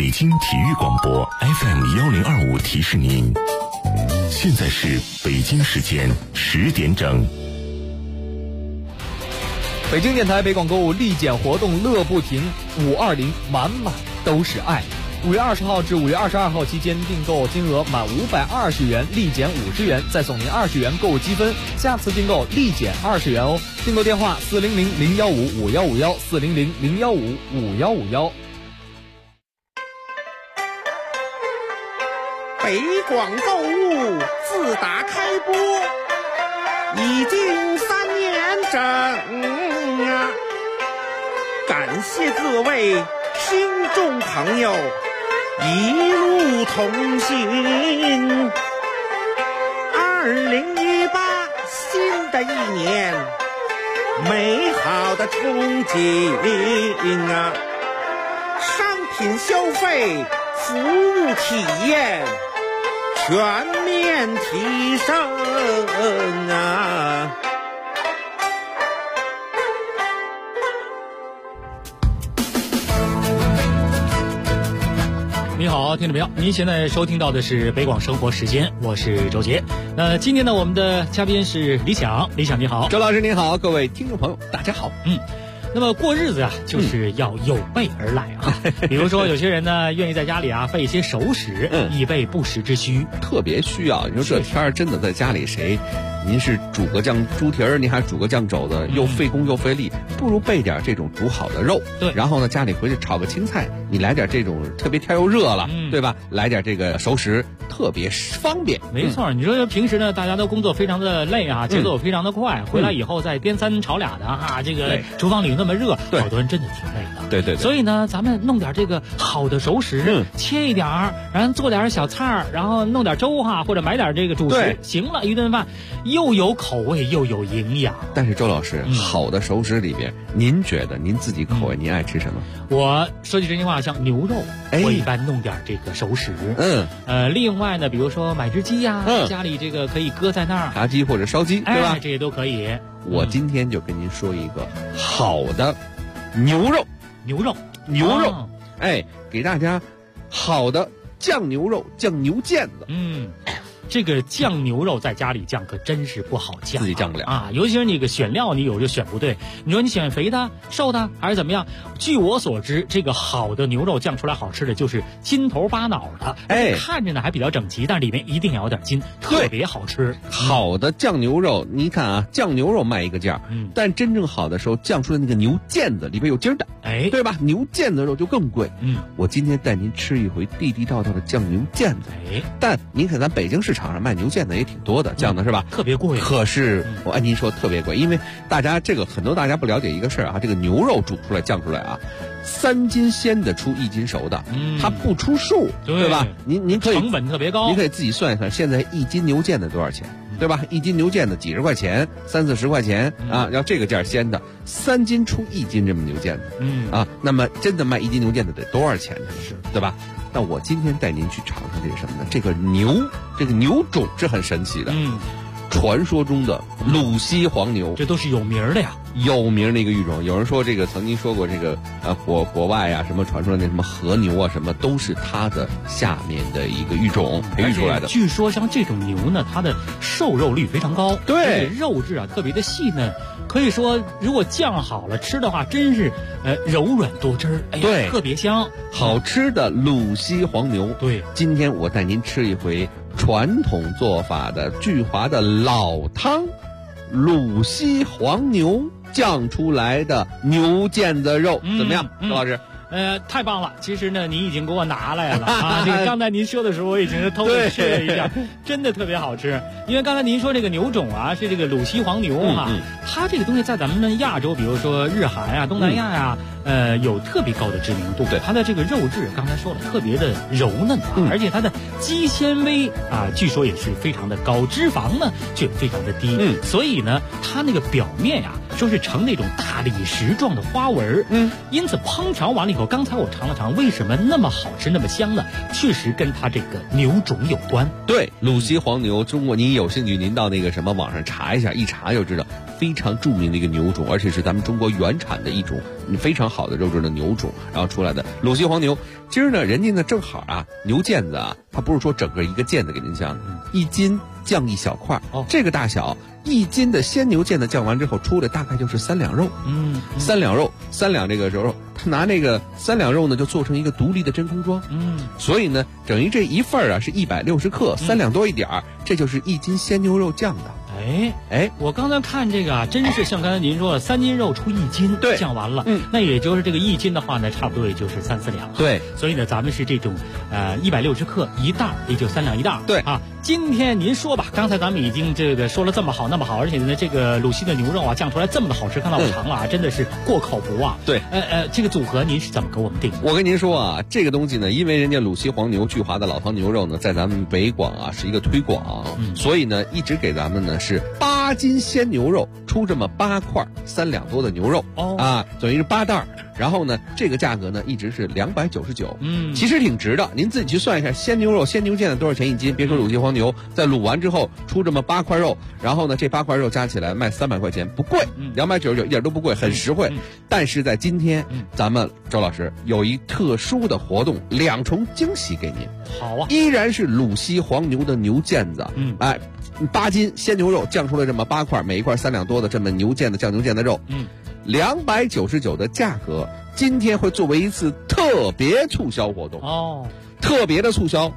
北京体育广播 FM1025提示您，现在是北京时间10点整。 北京电台北广购物立减活动乐不停，520满满都是爱。5月20号至5月22号期间，订购金额满520元立减50元，再送您20元购物积分，下次订购立减20元哦。订购电话400-015-5151，400-015-5151。 北广购物自打开播已经3年整啊，感谢各位听众朋友一路同行。2018新的一年，美好的憧憬啊，商品消费、服务体验全面提升啊！ 你好，听众朋友，您现在收听到的是北广生活时间，我是周杰。那今天呢，我们的嘉宾是李想，李想你好。 周老师您好，各位听众朋友大家好。 那么过日子啊，就是要有备而来啊。比如说有些人呢，愿意在家里啊备一些熟食，以备不时之需， 特别需要。你说这天儿真的在家里谁？您是煮个酱猪蹄儿，您还煮个酱肘子，又费工又费力，不如备点这种煮好的肉。 对， 然后呢，家里回去炒个青菜，你来点这种特别天又热了，对吧？来点这个熟食，特别方便。 没错，你说平时呢，大家都工作非常的累啊，节奏非常的快，回来以后再颠三炒俩的啊，这个厨房里那么热，好多人真的挺累的。 对。 所以呢，咱们弄点这个好的熟食，切一点儿，然后做点小菜儿，然后弄点粥哈，或者买点这个主食，行了，一顿饭又有口味又有营养。 但是周老师，好的熟食里边，您觉得您自己口味您爱吃什么？ 我说句真心话，像牛肉，我一般弄点这个熟食。另外呢，比如说买只鸡呀，家里这个可以搁在那儿， 炸鸡或者烧鸡，对吧？ 这些都可以。 我今天就跟您说一个好的牛肉，给大家好的酱牛肉，酱牛腱子。 这个酱牛肉在家里酱可真是不好酱， 自己酱不了啊！尤其是那个选料，你有时候选不对。你说你选肥的、瘦的还是怎么样？据我所知，这个好的牛肉酱出来好吃的就是筋头巴脑的，看着呢还比较整齐，但里面一定要有点筋，特别好吃。 好的酱牛肉，你看啊，酱牛肉卖一个价，但真正好的时候酱出来那个牛腱子里边有筋的，对吧？牛腱子肉就更贵。我今天带您吃一回地地道道的酱牛腱子。但您看咱北京市场上卖牛腱子也挺多的，酱的是吧？ 特别贵。 可是我按您说特别贵，因为大家这个很多大家不了解一个事儿啊，这个牛肉煮出来酱出来啊，3斤鲜的出1斤熟的，它不出数，对吧？您可以成本特别高， 您可以自己算一算，现在1斤牛腱子多少钱？对吧？1斤牛腱子几十块钱，30-40块钱啊！要这个价鲜的，3斤出1斤这么牛腱子，那么真的卖1斤牛腱子得多少钱？是，对吧？那我今天带您去尝尝这个什么呢？这个牛种是很神奇的，传说中的鲁西黄牛， 这都是有名的呀， 有名的一个育种。有人说这个曾经说过这个国外啊什么传说的那什么和牛啊什么都是它的下面的一个育种培育出来的。 据说像这种牛呢，它的瘦肉率非常高， 对， 肉质啊特别的细嫩。可以说，如果酱好了吃的话，真是柔软多汁儿， 对， 特别香， 好吃的鲁西黄牛。 对， 今天我带您吃一回传统做法的聚华的老汤，鲁西黄牛酱出来的牛腱子肉，怎么样，周老师？ 太棒了！其实呢，您已经给我拿来了啊。这个刚才您说的时候，我已经是偷着吃了一下，真的特别好吃。因为刚才您说这个牛种啊，是这个鲁西黄牛哈，它这个东西在咱们亚洲，比如说日韩啊、东南亚呀，有特别高的知名度。 对， 它的这个肉质，刚才说了，特别的柔嫩啊，而且它的肌纤维啊，据说也是非常的高，脂肪呢却非常的低。所以呢，它那个表面呀，说是呈那种大理石状的花纹。因此烹调完了以后，刚才我尝了尝，为什么那么好吃那么香呢？确实跟它这个牛种有关。 对，鲁西黄牛，中国您有兴趣您到那个什么网上查一下，一查就知道， 非常著名的一个牛种，而且是咱们中国原产的一种非常好的肉质的牛种，然后出来的鲁西黄牛。今儿呢，人家呢正好啊，牛腱子啊，它不是说整个一个腱子给您降，1斤降1小块，这个大小1斤的鲜牛腱子降完之后出来大概就是3两肉，3两肉，3两这个肉，他拿那个3两肉呢就做成一个独立的真空装，所以呢，等于这一份啊是160克，3两多一点儿，这就是1斤鲜牛肉酱的。 我刚才看这个啊，真是像刚才您说的，3斤肉出1斤， 对， 降完了，那也就是这个1斤的话呢，差不多也就是3、4两， 对， 所以呢，咱们是这种160克一袋，也就3两一袋， 对啊。今天您说吧，刚才咱们已经这个说了这么好那么好，而且呢，这个鲁西的牛肉啊酱出来这么的好吃，看到我尝了啊，真的是过口不忘。 对， 这个组合您是怎么给我们定的？ 我跟您说啊，这个东西呢，因为人家鲁西黄牛聚华的老汤牛肉呢，在咱们北广啊是一个推广，所以呢，一直给咱们呢是8斤鲜牛肉出这么8块3两多的牛肉，等于是8袋。然后呢，这个价格呢一直是299，其实挺值的。您自己去算一下，鲜牛肉、鲜牛腱子多少钱1斤？别说鲁西黄牛，在卤完之后出这么8块肉，然后呢，这8块肉加起来卖300块钱，不贵，299一点都不贵，很实惠。但是在今天，咱们周老师有一特殊的活动，2重惊喜给您。 好啊， 依然是鲁西黄牛的牛腱子，8斤鲜牛肉降出来这么8块，每一块3两多的这么牛腱子酱牛腱子肉，299的价格，今天会作为一次特别促销活动特别的促销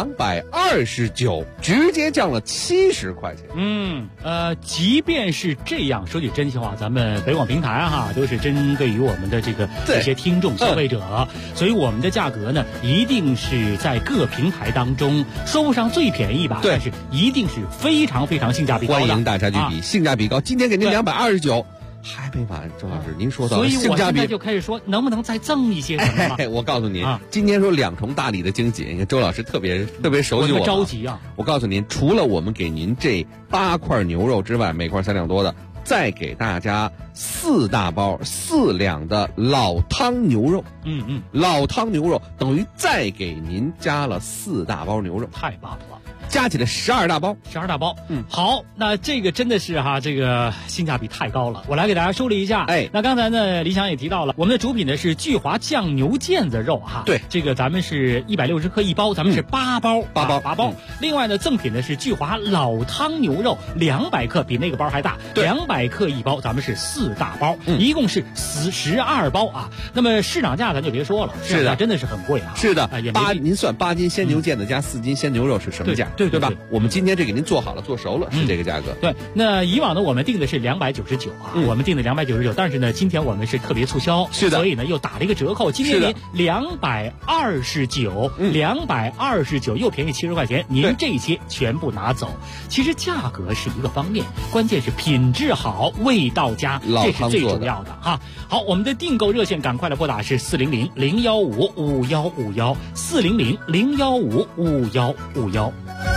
229，直接降了70块钱。 即便是这样，说句真心话，咱们北广平台都是针对于我们的这个一些听众消费者，所以我们的价格呢，一定是在各平台当中说不上最便宜吧，但是一定是非常非常性价比高的。 欢迎大家去比，性价比高。今天给您229。还没完，周老师，您说到所以我现在就开始说，能不能再赠一些什么吗？ 我告诉您，今天说2重大礼的惊喜，周老师特别熟悉我着急啊！ 我告诉您，除了我们给您这8块牛肉之外，每块3两多的，再给大家4大包4两的老汤牛肉。老汤牛肉等于再给您加了4大包牛肉， 太棒了。 加起来12大包 ，12大包。好，那这个真的是这个性价比太高了。我来给大家梳理一下。那刚才呢，李想也提到了，我们的主品呢是聚华酱牛腱子肉对， 这个咱们是160克一包，咱们是8包，8包。另外呢，赠品呢是聚华老汤牛肉200克，比那个包还大，200克一包，咱们是4大包，一共是12包啊。那么市场价咱就别说了，市场价真的是很贵啊。 是的，您算8斤鲜牛腱子加4斤鲜牛肉是什么价？对吧？我们今天这给您做好了，做熟了，是这个价格。 对，那以往呢，我们定的是299我们定的299，但是呢，今天我们是特别促销， 是的， 所以呢又打了一个折扣，今天您229，229又便宜70块钱，您这些全部拿走。其实价格是一个方面，关键是品质好，味道佳，这是最主要的哈。好，我们的订购热线赶快来拨打是400-015-5151，400-015-5151。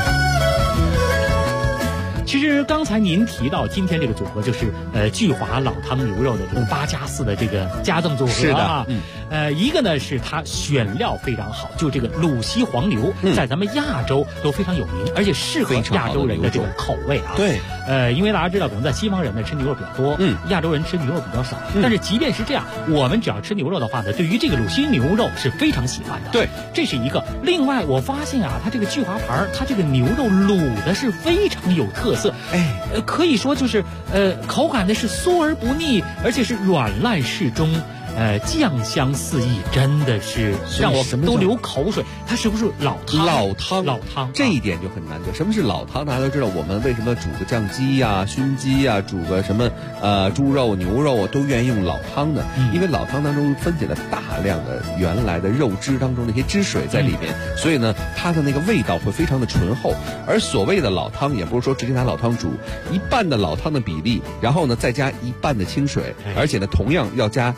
其实刚才您提到今天这个组合就是聚华老汤牛肉的这个8+4的这个加赠组合是的一个呢是它选料非常好，就这个鲁西黄牛在咱们亚洲都非常有名，而且适合亚洲人的这种口味啊。 对， 因为大家知道，可能在西方人呢吃牛肉比较多，亚洲人吃牛肉比较少。但是即便是这样，我们只要吃牛肉的话呢，对于这个鲁西牛肉是非常喜欢的。 对， 这是一个。另外，我发现它这个聚华牌，它这个牛肉卤的是非常有特色。可以说就是口感的是酥而不腻，而且是软烂适中。酱香四溢，真的是让我都流口水。它是不是老汤？老汤， 这一点就很难得。什么是老汤？大家都知道，我们为什么煮个酱鸡呀、熏鸡呀，煮个什么猪肉、牛肉都愿意用老汤呢？因为老汤当中分解了大量的原来的肉汁当中那些汁水在里边，所以呢，它的那个味道会非常的醇厚。而所谓的老汤，也不是说直接拿老汤煮，一半的老汤的比例，然后呢再加一半的清水，而且呢同样要加正常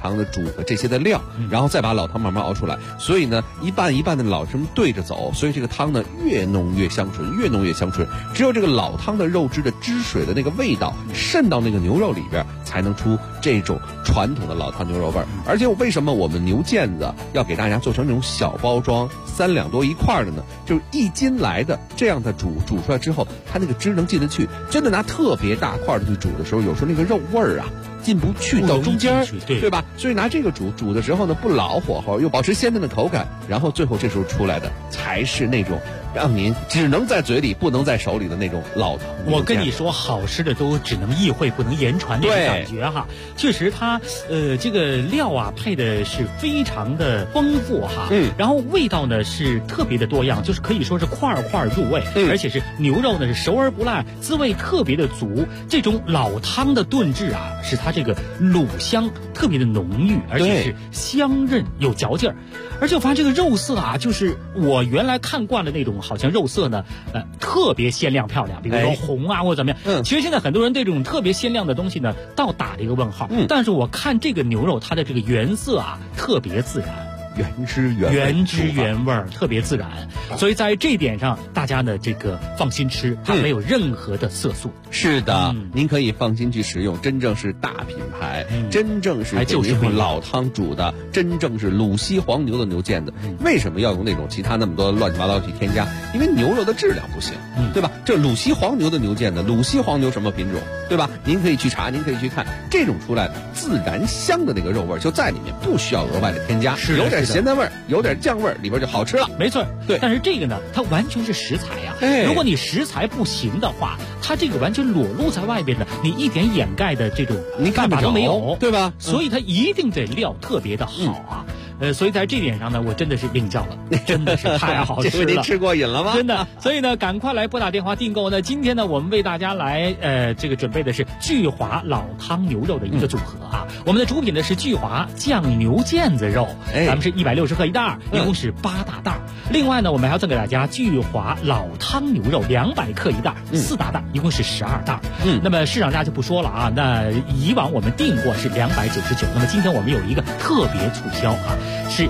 常的煮的这些的料，然后再把老汤慢慢熬出来。所以呢，一半一半的老这么对着走，所以这个汤呢越弄越香醇，越弄越香醇。只有这个老汤的肉汁的汁水的那个味道渗到那个牛肉里边，才能出这种传统的老汤牛肉味儿。而且为什么我们牛腱子要给大家做成这种小包装3两多一块的呢？就是1斤来的这样的煮出来之后，它那个汁能进得去。真的拿特别大块的去煮的时候，有时候那个肉味儿啊进不去到中间，对吧？所以拿这个煮的时候呢，不老火候，又保持鲜嫩的口感，然后最后这时候出来的才是那种让您只能在嘴里不能在手里的那种老汤。 我跟你说，好吃的都只能意会不能言传那种感觉哈。确实它这个料啊配的是非常的丰富哈，然后味道呢是特别的多样，就是可以说是块块入味，而且是牛肉呢是熟而不烂，滋味特别的足。这种老汤的炖制啊，使它这个卤香特别的浓郁，而且是香韧有嚼劲儿。而且我发现这个肉色啊，就是我原来看惯了那种好像肉色呢，特别鲜亮漂亮，比如说红啊或者怎么样。其实现在很多人对这种特别鲜亮的东西呢，倒打了一个问号。但是我看这个牛肉，它的这个原色啊，特别自然。 原汁原味儿， 特别自然，所以在这一点上，大家呢这个放心吃，它没有任何的色素。 是的，您可以放心去食用，真正是大品牌，真正是就是老汤煮的，真正是鲁西黄牛的牛腱子。为什么要用那种其他那么多乱七八糟去添加？因为牛肉的质量不行，对吧？这鲁西黄牛的牛腱子，鲁西黄牛什么品种，对吧？您可以去查，您可以去看，这种出来自然香的那个肉味就在里面，不需要额外的添加，有点咸淡味儿，有点酱味儿，里边就好吃了。 没错， 对。 但是这个呢，它完全是食材呀。如果你食材不行的话，它这个完全裸露在外边的，你一点掩盖的这种办法都没有， 对吧？ 所以它一定得料特别的好啊。所以在这点上呢，我真的是领教了，真的是太好吃了。 您吃过瘾了吗？ 真的。所以呢，赶快来拨打电话订购呢。今天呢，我们为大家来这个准备的是聚华老汤牛肉的一个组合啊。我们的主品呢是聚华酱牛腱子肉，咱们是160克一袋，一共是8大袋。另外呢，我们还要赠给大家聚华老汤牛肉200克一袋，4大袋，一共是12袋。那么市场价就不说了啊。那以往我们订货是299，那么今天我们有一个特别促销啊，是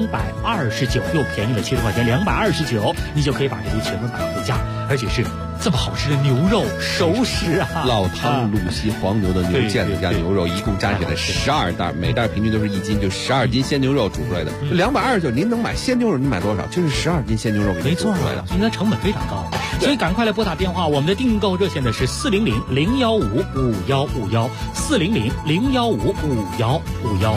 229，又便宜了70块钱，229，你就可以把这些全部买回家，而且是这么好吃的牛肉熟食啊！ 老汤鲁西黄牛的牛腱子加牛肉，一共加起来12袋，每袋平均都是1斤，就12斤鲜牛肉煮出来的。229，您能买鲜牛肉，您买多少？就是12斤鲜牛肉给您煮出来的， 应该成本非常高。所以赶快来拨打电话，我们的订购热线呢是400-015-5151，400-015-5151。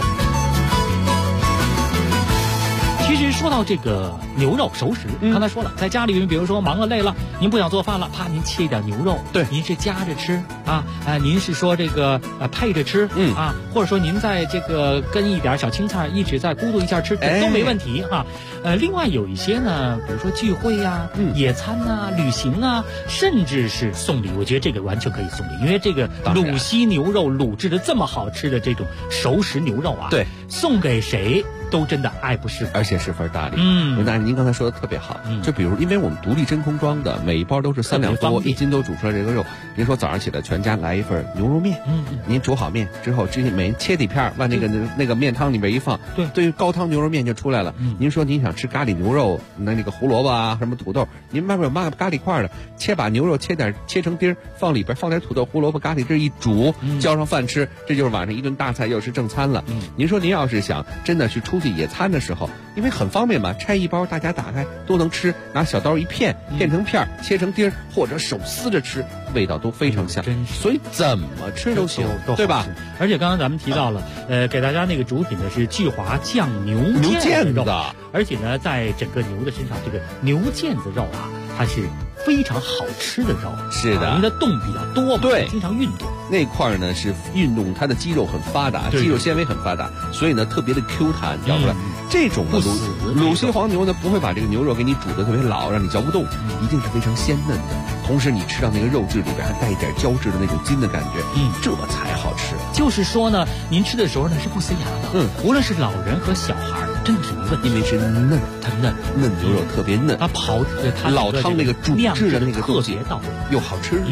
其实说到这个牛肉熟食，刚才说了，在家里面，比如说忙了累了，您不想做饭了，啪，您切一点牛肉， 对， 您是夹着吃啊，您是说这个配着吃，啊，或者说您在这个跟一点小青菜一直在咕嘟一下吃，都没问题哈。另外有一些呢，比如说聚会呀、野餐啊、旅行啊，甚至是送礼，我觉得这个完全可以送礼，因为这个鲁西牛肉卤制的这么好吃的这种熟食牛肉啊， 对， 送给谁都真的爱不释手， 而且十分大礼。那您刚才说的特别好，就比如因为我们独立真空装的，每一包都是3两多，1斤都煮出来这个肉。您说早上起来全家来一份牛肉面，您煮好面之后，每人切几片，往那个面汤里边一放，对，高汤牛肉面就出来了。您说您想吃咖喱牛肉，那个胡萝卜啊，什么土豆，您外边有卖咖喱块的，把牛肉切成丁，放里边放点土豆、胡萝卜、咖喱汁一煮，浇上饭吃，这就是晚上一顿大菜，又是正餐了。您说您要是想真的去出去野餐的时候，因为很方便嘛，拆一包大家打开都能吃，拿小刀一片成片，切成丁，或者手撕着吃，味道都非常香，所以怎么吃都行，对吧？ 而且刚刚咱们提到了，给大家那个主品呢是聚华酱牛腱子，而且呢，在整个牛的身上，这个牛腱子肉啊，它是非常好吃的肉， 是的， 因为它动比较多嘛， 对， 经常运动。 那块呢是运动，它的肌肉很发达，肌肉纤维很发达，所以呢特别的 Q 弹，嚼出来。这种的鲁西黄牛呢不会把这个牛肉给你煮得特别老，让你嚼不动，一定是非常鲜嫩的。同时你吃到那个肉质里边还带一点胶质的那种筋的感觉，这才好吃。 就是说呢，您吃的时候呢是不塞牙的，无论是老人和小孩，真的是没问题， 因为是嫩，它嫩牛肉特别嫩， 它老汤那个煮制的那个特别到位， 又好吃。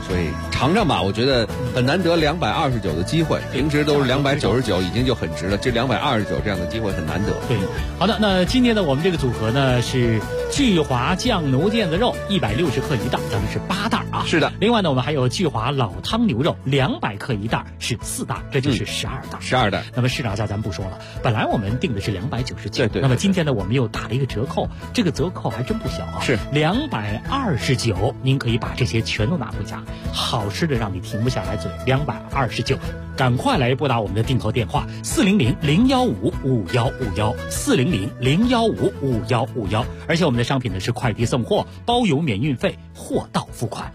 所以尝尝吧，我觉得很难得229的机会，平时都是299，已经就很值了，这229这样的机会很难得。 对，好的，那今天呢，我们这个组合呢是聚华酱牛腱子肉160克一袋，咱们是8袋啊。 是的。 另外呢，我们还有聚华老汤牛肉200克一袋，是4袋，这就是12袋。 12袋。 那么市场价咱们不说了，本来我们定的是299， 对。 那么今天呢，我们又打了一个折扣，这个折扣还真不小啊， 是 229，您可以把这些全都拿回家，好吃的让你停不下来嘴，229。赶快来拨打我们的订购电话400-015-5151，400-015-5151，而且我们的商品呢是快递送货，包邮免运费，货到付款。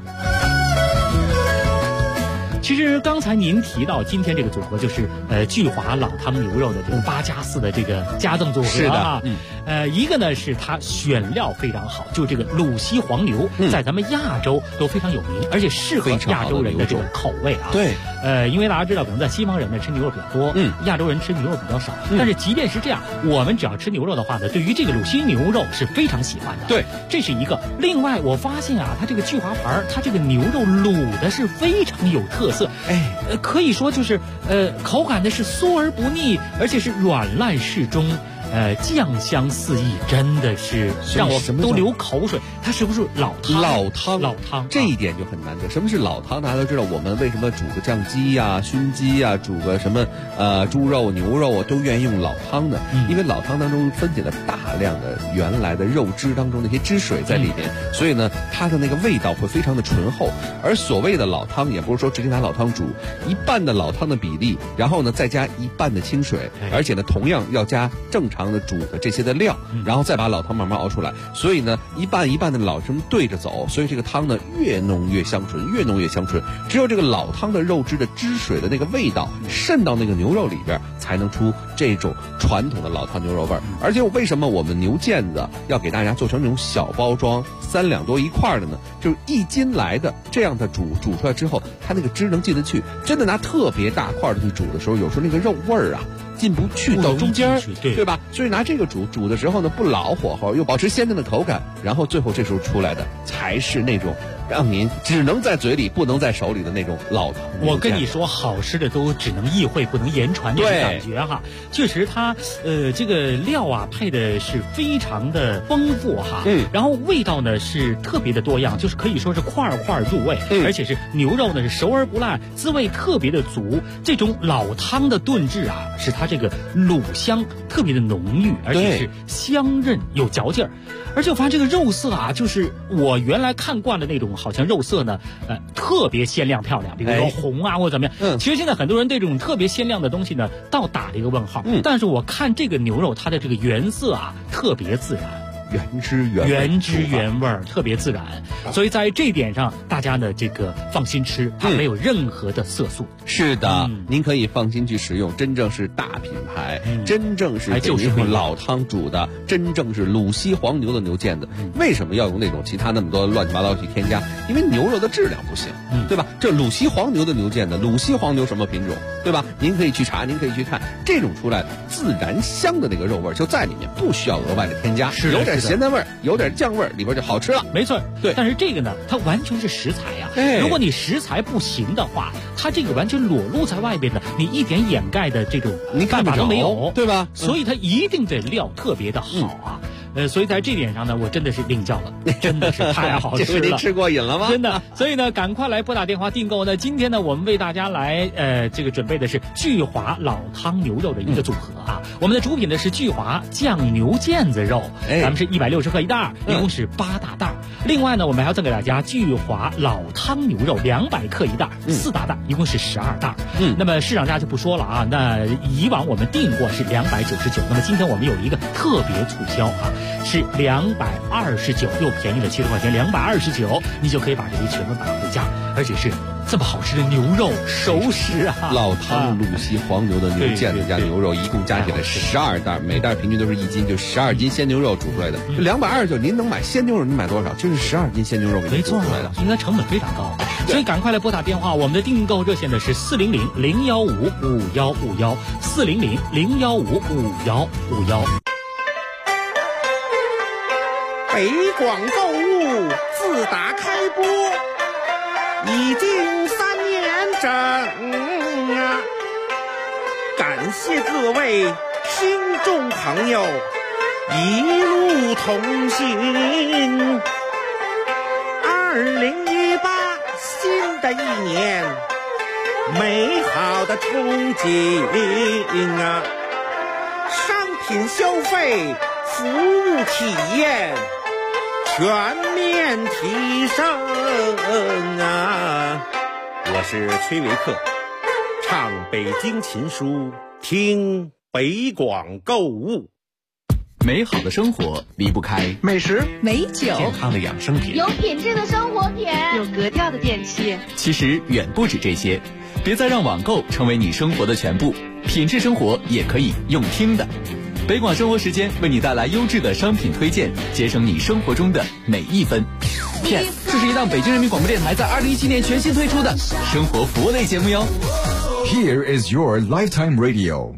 其实刚才您提到今天这个组合就是聚华老汤牛肉的这个8+4的这个加赠组合啊，一个呢是它选料非常好，就这个鲁西黄牛在咱们亚洲都非常有名，而且适合亚洲人的这种口味啊。 对， 因为大家知道可能在西方人呢吃牛肉比较多，亚洲人吃牛肉比较少，但是即便是这样，我们只要吃牛肉的话呢，对于这个鲁西牛肉是非常喜欢的。 对， 这是一个。另外我发现啊，它这个聚华牌它这个牛肉卤的是非常有特色。可以说就是口感的是酥而不腻，而且是软烂适中，酱香四溢，真的是让我都流口水。它是不是老汤？老汤， 这一点就很难得。什么是老汤？大家都知道，我们为什么煮个酱鸡呀、熏鸡呀，煮个什么猪肉、牛肉啊，都愿意用老汤呢？因为老汤当中分解了大量的原来的肉汁当中那些汁水在里面，所以呢，它的那个味道会非常的醇厚。而所谓的老汤，也不是说直接拿老汤煮，一半的老汤的比例，然后呢再加一半的清水，而且呢同样要加正常的煮的这些的料，然后再把老汤慢慢熬出来。所以呢，一半一半的老汤对着走，所以这个汤呢越浓越香醇，越浓越香醇。只有这个老汤的肉汁的汁水的那个味道渗到那个牛肉里边，才能出这种传统的老汤牛肉味儿。而且为什么我们牛腱子要给大家做成这种小包装3两多一块的呢？就是1斤来的，这样的煮出来之后，它那个汁能进得去。真的拿特别大块的去煮的时候，有时候那个肉味儿啊进不去到中间，对吧？所以拿这个煮的时候呢，不老火候，又保持鲜嫩的口感，然后最后这时候出来的才是那种让您只能在嘴里不能在手里的那种老汤。 我跟你说，好吃的都只能意会不能言传，这种感觉哈。确实它这个料啊配的是非常的丰富哈，然后味道呢是特别的多样，就是可以说是块块入味，而且是牛肉呢是熟而不烂，滋味特别的足。这种老汤的炖制啊，使它这个卤香特别的浓郁，而且是香韧有嚼劲儿。而且我发现这个肉色啊，就是我原来看惯的那种，好像肉色呢，特别鲜亮漂亮，比如说红啊或者怎么样。其实现在很多人对这种特别鲜亮的东西呢，倒打了一个问号。但是我看这个牛肉，它的这个原色啊，特别自然。 原汁原味， 特别自然，所以在这一点上，大家呢这个放心吃，它没有任何的色素。 是的，您可以放心去食用，真正是大品牌，真正是就是老汤煮的，真正是鲁西黄牛的牛腱子。为什么要用那种其他那么多乱七八糟去添加？因为牛肉的质量不行，对吧？这鲁西黄牛的牛腱子，鲁西黄牛什么品种，对吧？您可以去查，您可以去看，这种出来自然香的那个肉味就在里面，不需要额外的添加，有点咸淡味儿，有点酱味儿，里边就好吃了。 没错， 对。 但是这个呢，它完全是食材呀。如果你食材不行的话，它这个完全裸露在外边的，你一点掩盖的这种办法都没有， 对吧？ 所以它一定得料特别的好啊。所以在这点上呢，我真的是领教了，真的是太好吃了。 这回您吃过瘾了吗？ 真的。所以呢，赶快来拨打电话订购呢。今天呢，我们为大家来这个准备的是聚华老汤牛肉的一个组合啊。我们的主品呢是聚华酱牛腱子肉，咱们是160克一袋，一共是8大袋。另外呢，我们还要赠给大家聚华老汤牛肉200克一袋，4大袋，一共是12袋。那么市场价就不说了啊。那以往我们订过是299，那么今天我们有一个特别促销啊。是229，又便宜了70块钱，229，你就可以把这些全部拿回家，而且是这么好吃的牛肉熟食啊！ 老汤鲁西黄牛的牛腱子加牛肉，一共加起来12袋，每袋平均都是1斤，就12斤鲜牛肉煮出来的。229，您能买鲜牛肉，您买多少？就是12斤鲜牛肉给您煮出来的， 应该成本非常高。所以赶快来拨打电话，我们的订购热线呢是400-015-5151，400-015-5151。 北广购物自打开播， 已经3年整啊！感谢各位听众朋友一路同行。2018新的一年，美好的憧憬啊！商品消费、服务体验全面提升啊！我是崔维克，唱北京琴书，听北广购物。 美好的生活离不开美食、 美酒、 健康的养生品， 有品质的生活品， 有格调的电器。 其实远不止这些，别再让网购成为你生活的全部，品质生活也可以用听的。北广生活时间为你带来优质的商品推荐，节省你生活中的每一分。 片，这是一档北京人民广播电台在2017年全新推出的生活服务类节目哟。 Here is your lifetime radio。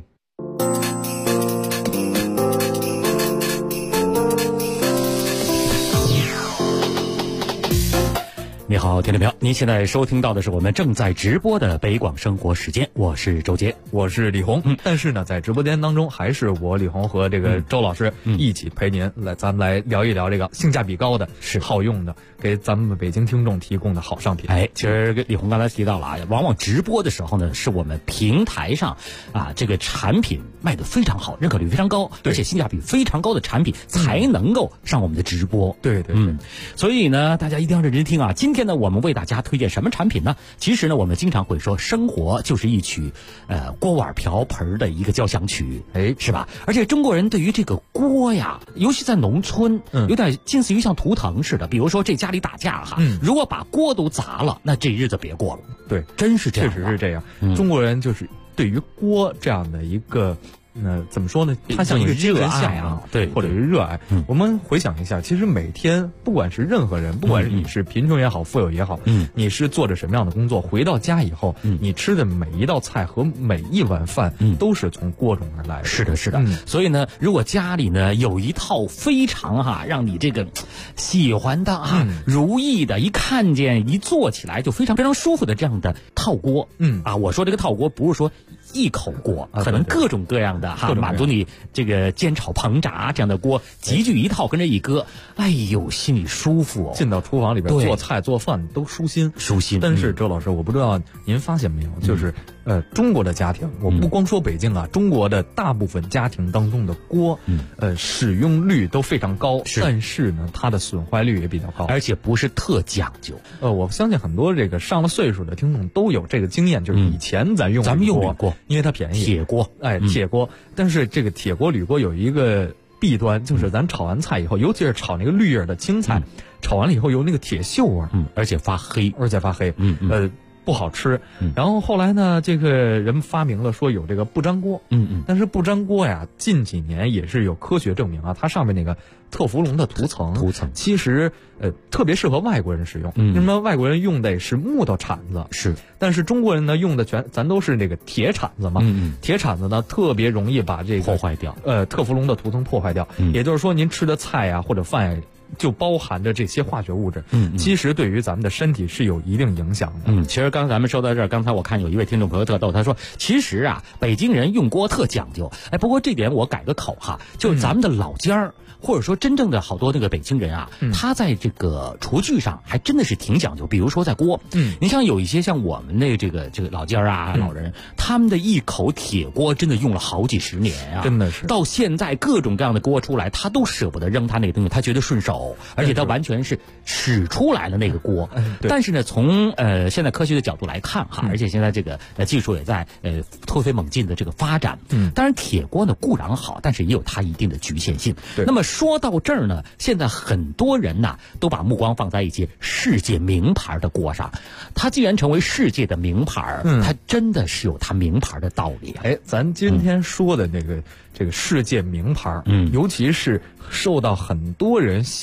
你好，听众朋友，您现在收听到的是我们正在直播的北广生活时间，我是周杰， 我是李红。但是呢，在直播间当中，还是我李红和这个周老师一起陪您来，咱们来聊一聊这个性价比高的、是好用的，给咱们北京听众提供的好商品。 其实李红刚才提到了啊，往往直播的时候呢，是我们平台上啊这个产品卖得非常好，认可率非常高，而且性价比非常高的产品才能够上我们的直播。 对， 所以呢，大家一定要认真听啊。今天呢，我们为大家推荐什么产品呢？其实呢，我们经常会说，生活就是一曲锅碗瓢盆的一个交响曲，是吧？而且中国人对于这个锅呀，尤其在农村，有点近似于像图腾似的。比如说这家里打架哈，如果把锅都砸了，那这日子别过了。 对， 真是这样， 确实是这样。中国人就是对于锅这样的一个。怎么说呢？它像一个精神向往， 对， 或者是热爱。我们回想一下，其实每天，不管是任何人，不管是你是贫穷也好，富有也好，你是做着什么样的工作，回到家以后，你吃的每一道菜和每一碗饭，都是从锅中而来的。 是的，是的。所以呢，如果家里呢有一套非常让你这个喜欢的如意的，一看见一做起来就非常非常舒服的这样的套锅，我说这个套锅不是说一口锅，可能各种各样的满足你这个煎炒烹炸这样的锅集聚一套，跟着一搁，哎呦，心里舒服哦。 进到厨房里边做菜做饭都舒心。但是周老师，我不知道您发现没有，就是中国的家庭，我不光说北京啊，中国的大部分家庭当中的锅，使用率都非常高，但是呢，它的损坏率也比较高， 而且不是特讲究。 我相信很多这个上了岁数的听众都有这个经验，就是以前咱们用铝锅，因为它便宜， 铁锅， 铁锅。但是这个铁锅、铝锅有一个弊端，就是咱炒完菜以后，尤其是炒那个绿叶的青菜，炒完了以后有那个铁锈味， 而且发黑， 不好吃。然后后来呢，这个人发明了说有这个不粘锅，但是不粘锅呀，近几年也是有科学证明啊，它上面那个特氟龙的涂层其实特别适合外国人使用。那么外国人用的是木头铲子，但是中国人呢用的咱都是那个铁铲子嘛。铁铲子呢特别容易把这个破坏掉， 特氟龙的涂层破坏掉。也就是说，您吃的菜啊或者饭就包含着这些化学物质，其实对于咱们的身体是有一定影响的。 其实刚才咱们说到这儿，刚才我看有一位听众朋友特逗，他说其实啊，北京人用锅特讲究。不过这点我改个口哈，就是咱们的老家儿，或者说真正的好多那个北京人啊，他在这个厨具上还真的是挺讲究。比如说在锅，你像有一些像我们那这个老家啊，老人，他们的一口铁锅真的用了好几十年啊， 真的是到现在各种各样的锅出来，他都舍不得扔他那个东西，他觉得顺手，而且他完全是使出来了那个锅。但是呢，从现在科学的角度来看哈，而且现在这个技术也在突飞猛进的这个发展。当然铁锅呢固然好，但是也有它一定的局限性。那么说到这儿呢，现在很多人呢都把目光放在一些世界名牌的锅上。它既然成为世界的名牌，它真的是有它名牌的道理啊。 咱今天说的这个世界名牌，尤其是受到很多人喜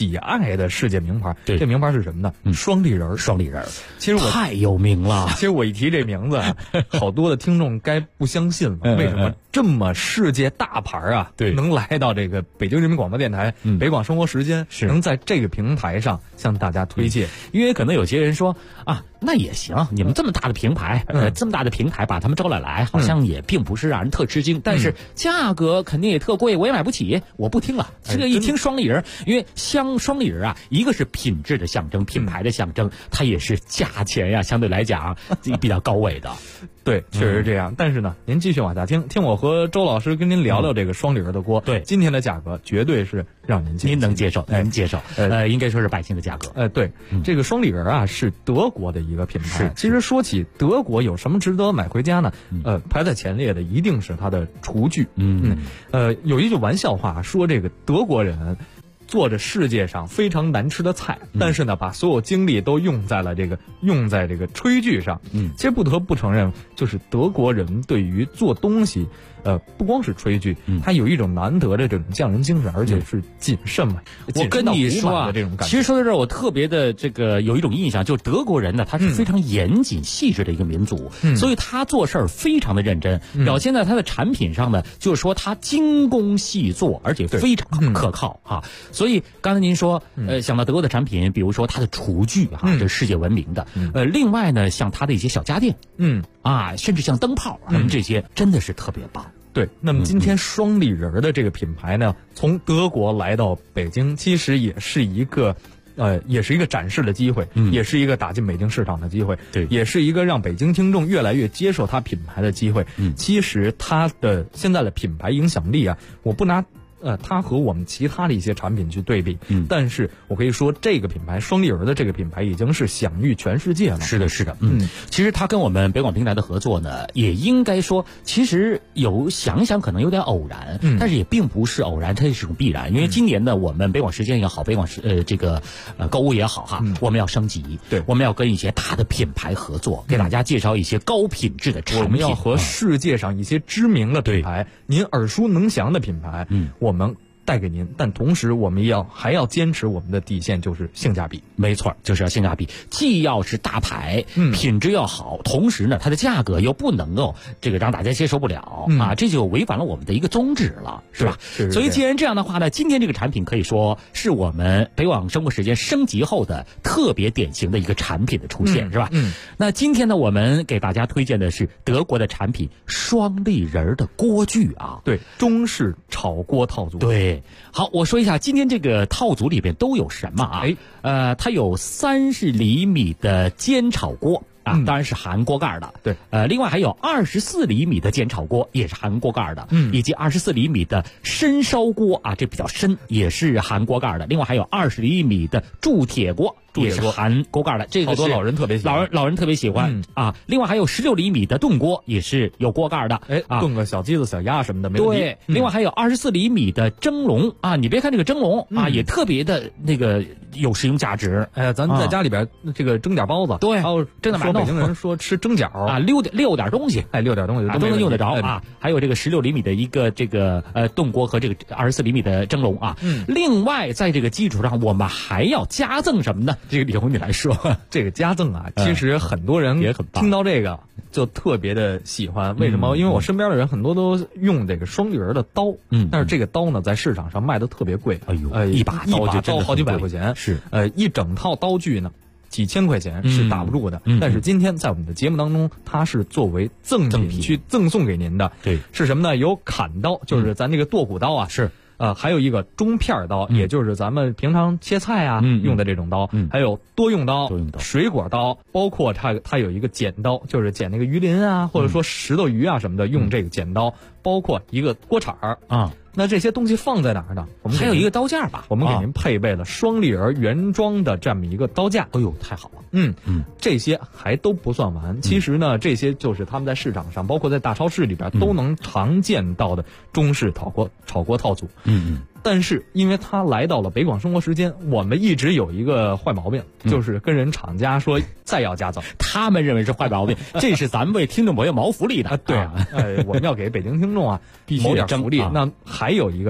喜爱的世界名牌。 对， 这名牌是什么呢？双立人。 双立人， 其实我太有名了。 其实我一提这名字，好多的听众该不相信了。为什么这么世界大牌啊， 对， 能来到这个北京人民广播电台北广生活时间，能在这个平台上向大家推荐？ 因为可能有些人说啊，那也行，你们这么大的平台，这么大的平台把他们招来，好像也并不是让人特吃惊，但是价格肯定也特贵，我也买不起，我不听了。这个一听双立人，因为双立人啊，一个是品质的象征，品牌的象征，它也是价钱呀，相对来讲比较高位的。 对，确实是这样。但是呢，您继续往下听我和周老师跟您聊聊这个双立人的锅。 对， 今天的价格绝对是让您能接受，您接受。应该说是百姓的价格。 对，这个双立人啊是德国的一个品牌。其实说起德国有什么值得买回家呢？排在前列的一定是它的厨具。有一句玩笑话说，这个德国人做着世界上非常难吃的菜，但是呢，把所有精力都用在这个炊具上。其实不得不承认，就是德国人对于做东西，不光是炊具，他有一种难得的这种匠人精神，而且是谨慎嘛。 我跟你说啊，其实说到这儿，我特别的有一种印象，就是德国人呢，他是非常严谨细致的一个民族，所以他做事儿非常的认真，表现在他的产品上呢，就是说他精工细作，而且非常可靠啊。所以刚才您说，想到德国的产品，比如说它的厨具啊，这是世界闻名的。另外呢，像它的一些小家电，甚至像灯泡什么这些，真的是特别棒。 对，那么今天双立人的这个品牌呢，从德国来到北京，其实也是一个展示的机会，也是一个打进北京市场的机会， 对， 也是一个让北京听众越来越接受它品牌的机会。其实它的现在的品牌影响力啊，我不拿它和我们其他的一些产品去对比，但是我可以说这个品牌双立人的这个品牌已经是享誉全世界了。 是的，其实它跟我们北广平台的合作呢，也应该说，其实想想可能有点偶然，但是也并不是偶然，它是种必然。因为今年呢，我们北广时间也好，北广购物也好哈，我们要升级， 对， 我们要跟一些大的品牌合作，给大家介绍一些高品质的产品。 我们要和世界上一些知名的品牌，您耳熟能详的品牌，我们带给您，但同时我们还要坚持我们的底线，就是性价比。 没错，就是要性价比，既要是大牌，品质要好，同时呢，它的价格又不能够让大家接受不了啊，这就违反了我们的一个宗旨了，是吧？所以既然这样的话呢，今天这个产品可以说是我们北广生活时间升级后的特别典型的一个产品的出现，是吧？那今天呢，我们给大家推荐的是德国的产品双立人的锅具啊， 对，中式炒锅套组。 对，好，我说一下今天这个套组里边都有什么啊？它有30厘米的煎炒锅啊，当然是含锅盖的。 对， 另外还有24厘米的煎炒锅，也是含锅盖的。以及24厘米的深烧锅啊，这比较深，也是含锅盖的。另外还有20厘米的铸铁锅，也是含锅盖的。这个好多老人特别喜欢， 老人特别喜欢啊。另外还有16厘米的炖锅，也是有锅盖的。 炖个小鸡子、小鸭什么的没问题。 对，另外还有24厘米的蒸笼啊，你别看这个蒸笼啊，也特别的有实用价值。 咱在家里边蒸点包子， 对， 还有蒸点馒头。 北京人说吃蒸饺啊，溜点东西， 溜点东西都能用得着啊。还有这个16厘米的一个炖锅和这个24厘米的蒸笼啊。另外在这个基础上，我们还要加赠什么呢？这个李红你来说， 这个加赠啊，其实很多人也很棒， 听到这个就特别的喜欢。为什么？因为我身边的人很多都用这个双立人的刀，但是这个刀呢，在市场上卖的特别贵。 哎呦，一把刀好几百块钱， 是一整套刀具呢，几千块钱是打不住的。但是今天在我们的节目当中，它是作为赠品去赠送给您的。 对， 是什么呢？有砍刀，就是咱这个剁骨刀啊， 是。 还有一个中片刀，也就是咱们平常切菜啊用的这种刀，还有多用刀、水果刀，包括它有一个剪刀，就是剪那个鱼鳞啊，或者说石头鱼啊什么的，用这个剪刀，包括一个锅铲啊。那这些东西放在哪儿呢？我们还有一个刀架吧， 我们给您配备了双立人原装的这么一个刀架。 哎呦，太好了！ 这些还都不算完。其实呢，这些就是他们在市场上，包括在大超市里边都能常见到的中式炒锅套组。但是因为它来到了北广生活时间，我们一直有一个坏毛病，就是跟人厂家说再要加赠， 他们认为是坏毛病，这是咱们为听众朋友谋福利的。 对啊，我们要给北京听众啊谋点福利。那还有一个什么？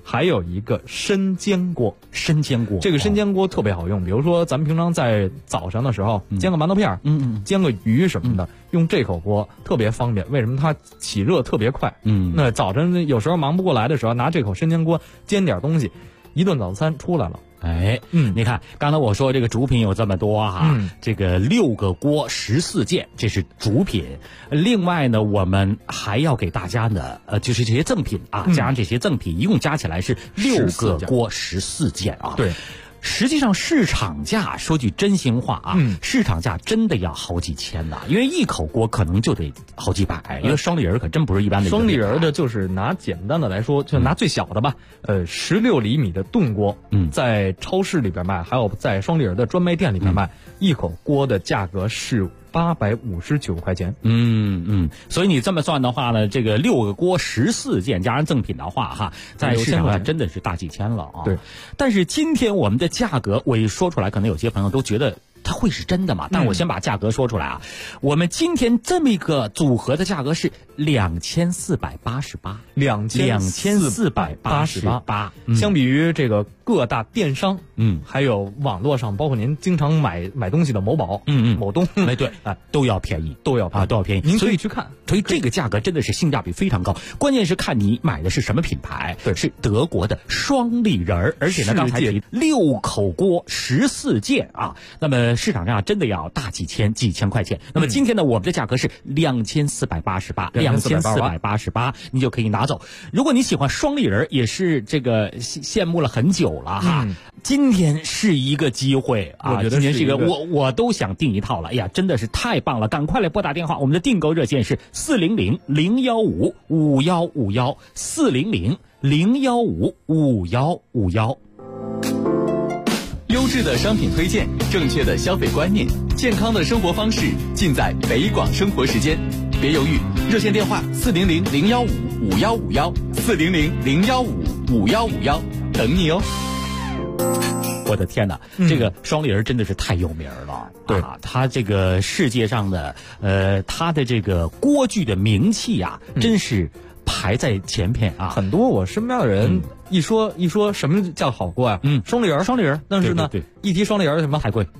还有一个生煎锅。 生煎锅， 这个生煎锅特别好用，比如说咱们平常在早上的时候煎个馒头片，煎个鱼什么的，用这口锅特别方便。为什么？它起热特别快。那早晨有时候忙不过来的时候，拿这口生煎锅煎点东西，一顿早餐出来了。 你看，刚才我说这个主品有这么多哈，这个6个锅14件，这是主品。另外呢，我们还要给大家呢，就是这些赠品啊，加上这些赠品，一共加起来是6个锅14件啊。 对。 实际上市场价，说句真心话啊，市场价真的要好几千呐，因为一口锅可能就得好几百，因为双立人可真不是一般的。 双立人的就是拿简单的来说，就拿最小的吧，16厘米的炖锅，在超市里边卖，还有在双立人的专卖店里边卖，一口锅的价格是859块钱。 所以你这么算的话呢，这个6个锅14件加上赠品的话哈，在市场上真的是大几千了啊。 对， 但是今天我们的价格，我一说出来，可能有些朋友都觉得它会是真的嘛？但我先把价格说出来啊。我们今天这么一个组合的价格是2488，2488。 相比于这个各大电商，还有网络上，包括您经常买东西的某宝，某东， 对，都要便宜，都要便宜。 您可以去看， 所以这个价格真的是性价比非常高。关键是看你买的是什么品牌， 对， 是德国的双立人，而且呢，刚才提6口锅14件啊，那么市场上真的要大几千块钱。那么今天呢，我们的价格是2488，你就可以拿走。如果你喜欢双立人，也是这个羡慕了很久了哈。今天是一个机会啊！ 我觉得今天是一个，我都想订一套了。哎呀，真的是太棒了！赶快来拨打电话，我们的订购热线是400-015-5151，400-015-5151。 优质的商品推荐，正确的消费观念，健康的生活方式，尽在北广生活时间。别犹豫，热线电话400-015-5151，400-015-5151，等你哦。 我的天哪，这个双立人真的是太有名了。 对， 他这个世界上的他的这个锅具的名气啊，真是排在前边啊。 很多我身边的人一说什么叫好锅啊？双立人，但是呢， 对， 一提双立人什么太贵。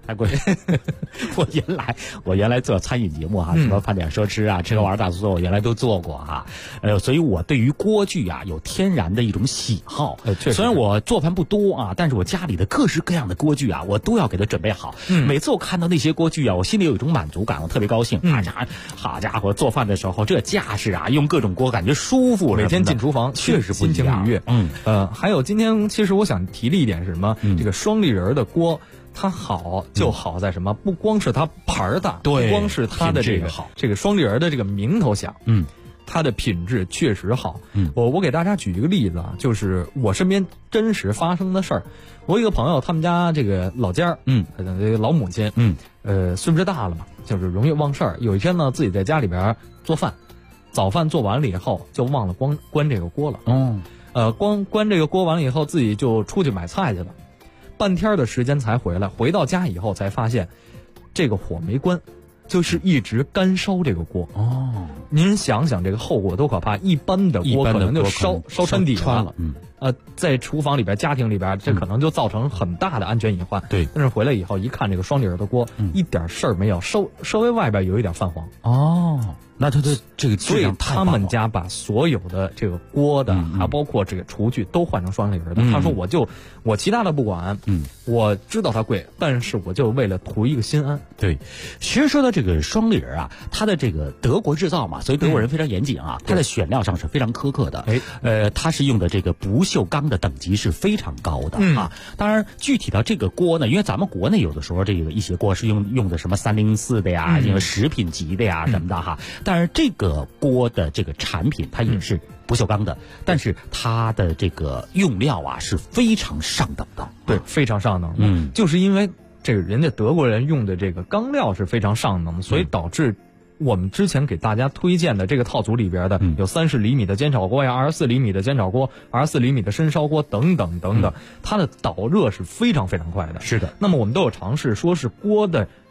我原来做餐饮节目哈，什么饭点说吃啊，吃喝玩大做，我原来都做过哈。所以我对于锅具啊有天然的一种喜好。虽然我做饭不多啊，但是我家里的各式各样的锅具啊，我都要给它准备好。每次我看到那些锅具啊，我心里有一种满足感，我特别高兴。好家伙，做饭的时候这架势啊，用各种锅感觉舒服。 每天进厨房确实不一样， 心情愉悦。还有今天其实我想提的一点是什么？这个双立人的锅。它好就好在什么？不光是它牌儿大，不光是它的这个双立人的这个名头响，它的品质确实好。我给大家举一个例子啊，就是我身边真实发生的事儿。我有一个朋友，他们家这个老家儿，老母亲，岁数大了嘛，就是容易忘事儿。有一天呢，自己在家里边做饭，早饭做完了以后，就忘了关这个锅了。关这个锅完了以后，自己就出去买菜去了。半天的时间才回来，回到家以后才发现，这个火没关，就是一直干烧这个锅。您想想这个后果多可怕！一般的锅可能就烧穿底了。在厨房里边、家庭里边，这可能就造成很大的安全隐患。 对， 但是回来以后一看，这个双立人的锅，一点事儿没有，稍微外边有一点泛黄。 那它的这个质量太棒了。 所以他们家把所有的这个锅的，还包括这个厨具都换成双立人的。他说我其他的不管，我知道它贵，但是我就为了图一个心安。 对，其实说到这个双立人啊，它的这个德国制造嘛，所以德国人非常严谨啊，它的选料上是非常苛刻的。它是用的这个不锈钢的等级是非常高的啊。当然，具体到这个锅呢，因为咱们国内有的时候这个一些锅是用的什么304的呀，因为食品级的呀什么的哈。但是这个锅的这个产品它也是不锈钢的，但是它的这个用料啊是非常上等的。 对，非常上等。就是因为这个人家德国人用的这个钢料是非常上等的，所以导致我们之前给大家推荐的这个套组里边的有30厘米的煎炒锅呀，24厘米的煎炒锅，24厘米的深烧锅等等，它的导热是非常非常快的。 是的。 那么我们都有尝试，说是锅的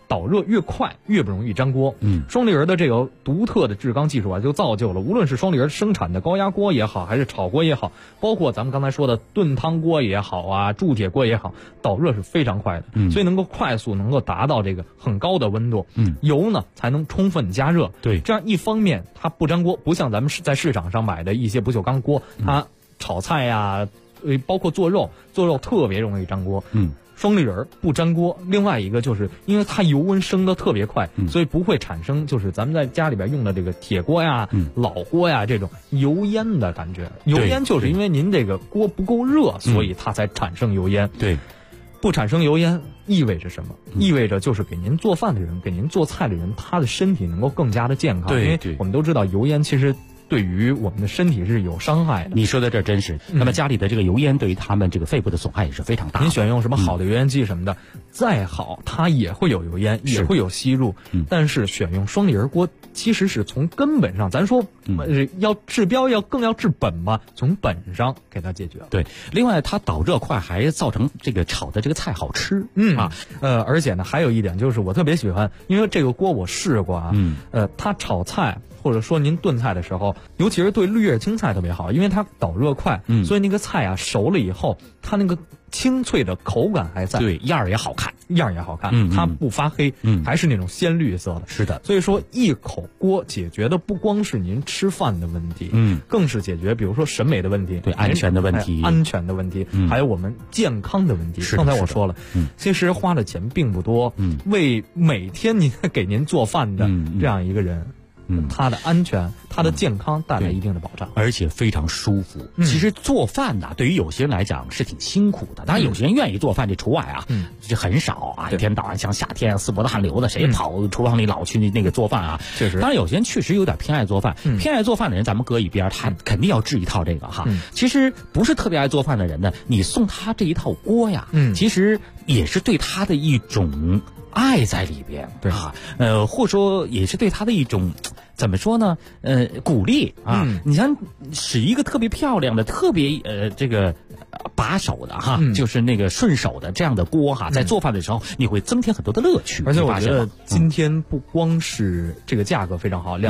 导热越快越不容易粘锅。双立人的这个独特的制缸技术啊，就造就了无论是双立人生产的高压锅也好，还是炒锅也好，包括咱们刚才说的炖汤锅也好啊，铸铁锅也好，导热是非常快的，所以能够快速能够达到这个很高的温度，油呢才能充分加热。 对， 这样一方面它不粘锅，不像咱们在市场上买的一些不锈钢锅，它炒菜呀，包括做肉特别容易粘锅。双立人不粘锅，另外一个就是因为它油温升得特别快，所以不会产生就是咱们在家里边用的这个铁锅呀、老锅呀这种油烟的感觉。油烟就是因为您这个锅不够热，所以它才产生油烟。 对， 不产生油烟意味着什么？意味着就是给您做饭的人、给您做菜的人，他的身体能够更加的健康。因为我们都知道油烟其实对于我们的身体是有伤害的。 你说的这真是。那么家里的这个油烟对于他们这个肺部的损害也是非常大的。 您选用什么好的油烟机什么的，再好它也会有油烟，也会有吸入。但是选用双立人锅，其实是从根本上，咱说要治标更要治本嘛，从本上给它解决。 对，另外它导热快，还造成这个炒的这个菜好吃。 而且呢，还有一点就是我特别喜欢，因为这个锅我试过啊，它炒菜或者说您炖菜的时候，尤其是对绿叶青菜特别好，因为它导热快，所以那个菜啊熟了以后，它那个清脆的口感还在， 对，样儿也好看， 它不发黑，还是那种鲜绿色的。 是的， 所以说一口锅解决的不光是您吃饭的问题，更是解决比如说审美的问题， 对，安全的问题， 还有我们健康的问题。刚才我说了，其实花的钱并不多，为每天您给您做饭的这样一个人，他的安全、他的健康带来一定的保障， 而且非常舒服。其实做饭呢，对于有些人来讲是挺辛苦的，当然有些人愿意做饭，这除外啊，这很少啊。一天到晚像夏天四脖子汗流的，谁跑厨房里老去那个做饭啊？ 确实， 当然有些人确实有点偏爱做饭，偏爱做饭的人咱们搁一边，他肯定要治一套这个哈。其实不是特别爱做饭的人呢，你送他这一套锅呀，其实也是对他的一种爱在里边， 对啊，或者说也是对他的一种怎么说呢？鼓励啊！你像使一个特别漂亮的、特别这个把手的哈，就是那个顺手的这样的锅哈，在做饭的时候你会增添很多的乐趣。 而且我觉得今天不光是这个价格非常好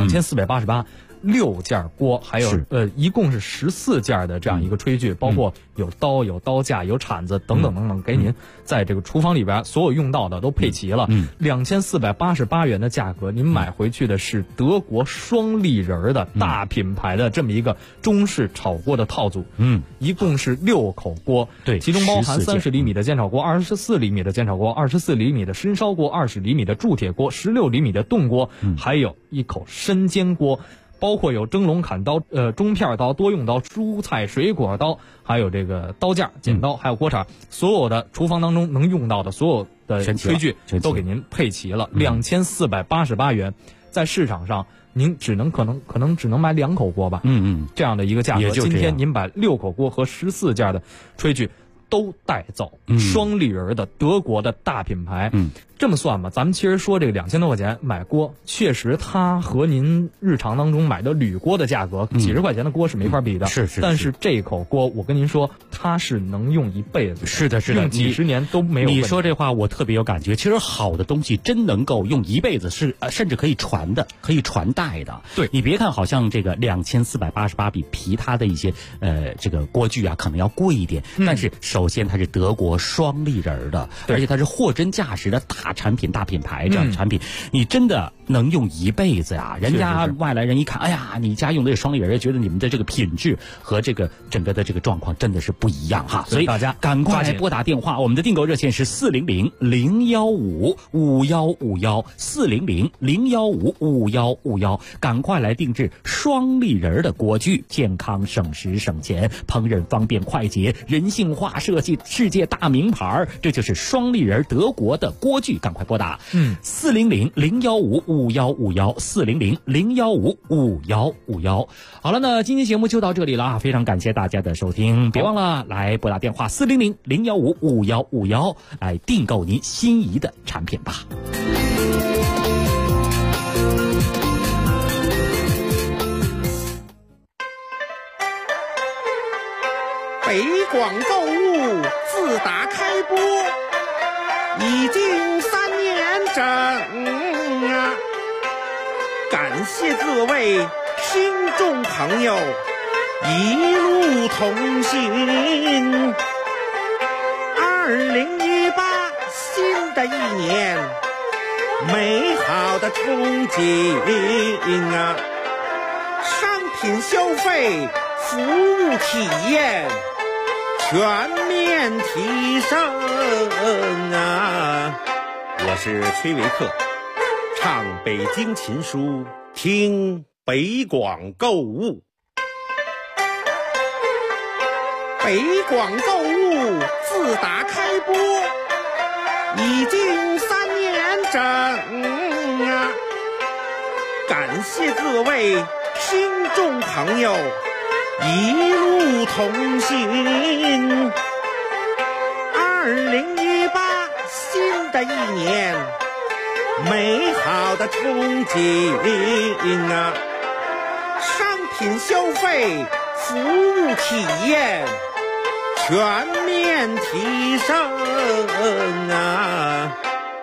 ，2488。6件锅，还有一共是14件的这样一个炊具，包括有刀、有刀架、有铲子等等等等，给您在这个厨房里边所有用到的都配齐了。2488元的价格，您买回去的是德国双立人的大品牌的这么一个中式炒锅的套组。一共是6口锅， 对， 其中包含30厘米的煎炒锅、24厘米的煎炒锅、24厘米的深烧锅、20厘米的铸铁锅、16厘米的炖锅，还有一口深煎锅。包括有蒸笼、砍刀、中片刀、多用刀、蔬菜水果刀，还有这个刀架、剪刀，还有锅铲，所有的厨房当中能用到的所有的炊具都给您配齐了。2488元，在市场上您可能只能买2口锅吧，这样的一个价格。今天您把6口锅和14件的炊具都带走，双立人的德国的大品牌。这么算吧，咱们其实说这个2000多块钱买锅，确实它和您日常当中买的铝锅的价格，几十块钱的锅是没法比的。 是。 但是这口锅，我跟您说，它是能用一辈子。 是的， 用几十年都没有问题。 你说这话我特别有感觉。其实好的东西真能够用一辈子，甚至可以传的，可以传代的。 对， 你别看好像这个2488比其他的一些这个锅具啊可能要贵一点，但是首先它是德国双立人的，而且它是货真价实的大产品、大品牌这样的产品，你真的能用一辈子呀！人家外来人一看，哎呀，你家用的双立人，觉得你们的这个品质和这个整个的这个状况真的是不一样哈。所以大家赶快来拨打电话，我们的订购热线是400-015-5151，400-015-5151，赶快来定制双立人的锅具，健康、省时、省钱，烹饪方便快捷，人性化设计，世界大名牌，这就是双立人德国的锅具，赶快拨打400-015-5151，400-015-5151。好了，那今天节目就到这里了啊，非常感谢大家的收听，别忘了来拨打电话400-015-5151来订购您心仪的产品吧。 北广购物自打开播，已经3年整啊！感谢各位听众朋友一路同行。2018新的一年，美好的憧憬啊！商品消费、服务体验全面提升啊！我是崔维克，唱北京琴书，听北广购物。北广购物自打开播已经3年整啊！感谢各位听众朋友一路同行。2018新的一年，美好的憧憬啊！商品消费、服务体验全面提升啊！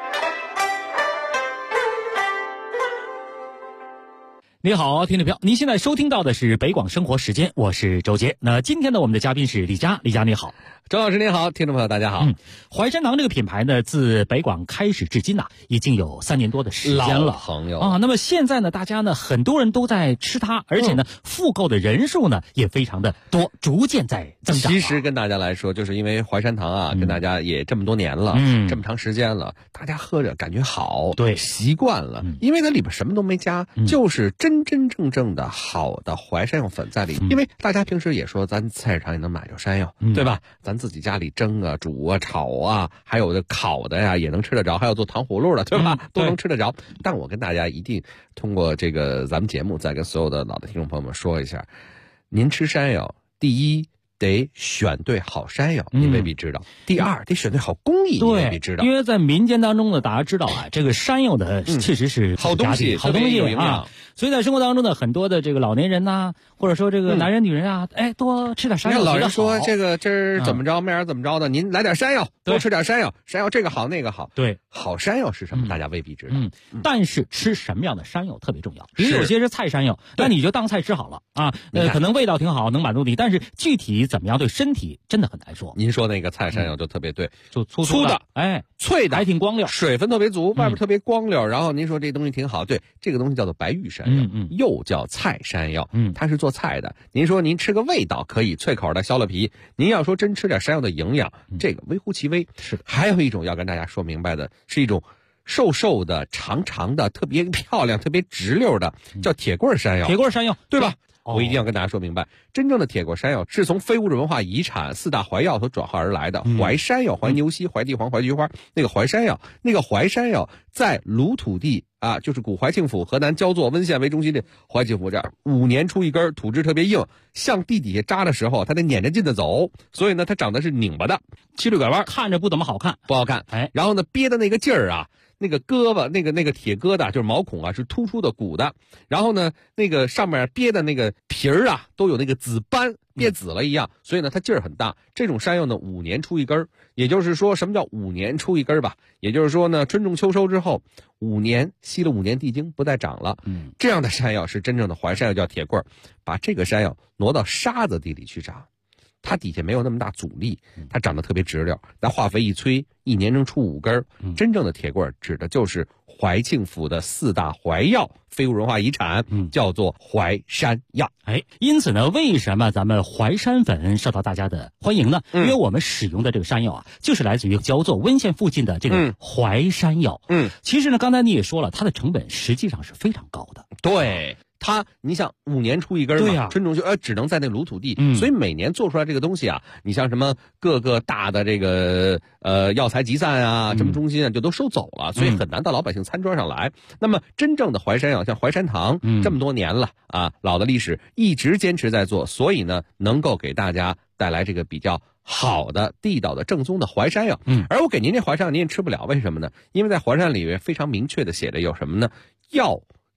你好，听众朋友，您现在收听到的是北广生活时间，我是周杰。那今天呢，我们的嘉宾是李佳，李佳你好。 周老师您好，听众朋友大家好。 淮山堂这个品牌呢，自北广开始至今呐，已经有3年多的时间了。 老朋友啊，那么现在呢，大家呢很多人都在吃它，而且呢，复购的人数呢也非常的多，逐渐在增长。 其实跟大家来说，就是因为淮山堂啊，跟大家也这么多年了，这么长时间了，大家喝着感觉好， 对， 习惯了，因为它里边什么都没加，就是真真正正的好的淮山药粉在里。因为大家平时也说，咱菜市场也能买着山药，对吧？咱自己家里蒸啊、煮啊、炒啊，还有的烤的呀，也能吃得着，还有做糖葫芦的，对吧？都能吃得着。但我跟大家一定通过这个咱们节目，再跟所有的老的听众朋友们说一下，您吃山药，第一得选对好山药，你未必知道；第二得选对好工艺，你未必知道。 因为在民间当中呢，大家知道啊，这个山药的确实是好东西， 好东西有营养。 所以在生活当中呢，很多的这个老年人呐，或者说这个男人女人啊，多吃点山药。 老人说这个今儿怎么着，明儿怎么着的，您来点山药，多吃点山药，山药这个好那个好。 对， 好山药是什么？大家未必知道。 但是吃什么样的山药特别重要。比如有些是菜山药，那你就当菜吃好了啊。可能味道挺好，能满足你，但是具体怎么样对身体真的很难说。 您说那个菜山药就特别对， 就粗的，哎， 脆的， 还挺光溜， 水分特别足，外边特别光溜。然后您说这东西挺好，对，这个东西叫做白玉山药，又叫菜山药，它是做菜的。您说您吃个味道可以，脆口的削了皮。您要说真吃点山药的营养，这个微乎其微。 是， 还有一种要跟大家说明白的，是一种瘦瘦的、长长的、特别漂亮、特别直溜的，叫铁棍山药。 铁棍山药， 对吧？我一定要跟大家说明白，真正的铁棍山药是从非物质文化遗产4大淮药所转化而来的。淮山药、淮牛膝、淮地黄、淮菊花，那个淮山药，那个淮山药在鲁土地啊，就是古淮庆府河南焦作温县为中心的淮庆府这儿，5年出一根，土质特别硬，向地底下扎的时候，它得撵着劲的走，所以呢，它长得是拧巴的，七溜拐弯， 看着不怎么好看， 不好看。 哎， 然后呢，憋的那个劲儿啊。那个胳膊，那个铁疙瘩就是毛孔啊，是突出的鼓的。然后呢，那个上面憋的那个皮儿啊，都有那个紫斑，憋紫了一样。所以呢，它劲儿很大。这种山药呢，5年出一根，也就是说，什么叫5年出一根吧？也就是说呢，春种秋收之后，5年吸了5年地精，不再长了。这样的山药是真正的淮山药，叫铁棍儿。把这个山药挪到沙子地里去长。它底下没有那么大阻力，它长得特别直溜，拿化肥一催，1年能出5根。真正的铁棍指的就是淮庆府的4大淮药，非物质文化遗产，叫做淮山药。 哎，因此呢，为什么咱们淮山粉受到大家的欢迎呢？因为我们使用的这个山药啊，就是来自于焦作温县附近的这个淮山药。其实呢，刚才你也说了，它的成本实际上是非常高的。 对。你想5年出一根嘛，对呀，春种就只能在那鲁土地，所以每年做出来这个东西啊，你像什么各个大的这个药材集散啊，什么中心啊，就都收走了，所以很难到老百姓餐桌上来。那么真正的淮山药，像淮山堂这么多年了啊，老的历史一直坚持在做，所以呢，能够给大家带来这个比较好的、地道的、正宗的淮山药。而我给您这淮山药您也吃不了，为什么呢？因为在淮山里面非常明确的写的有什么呢？药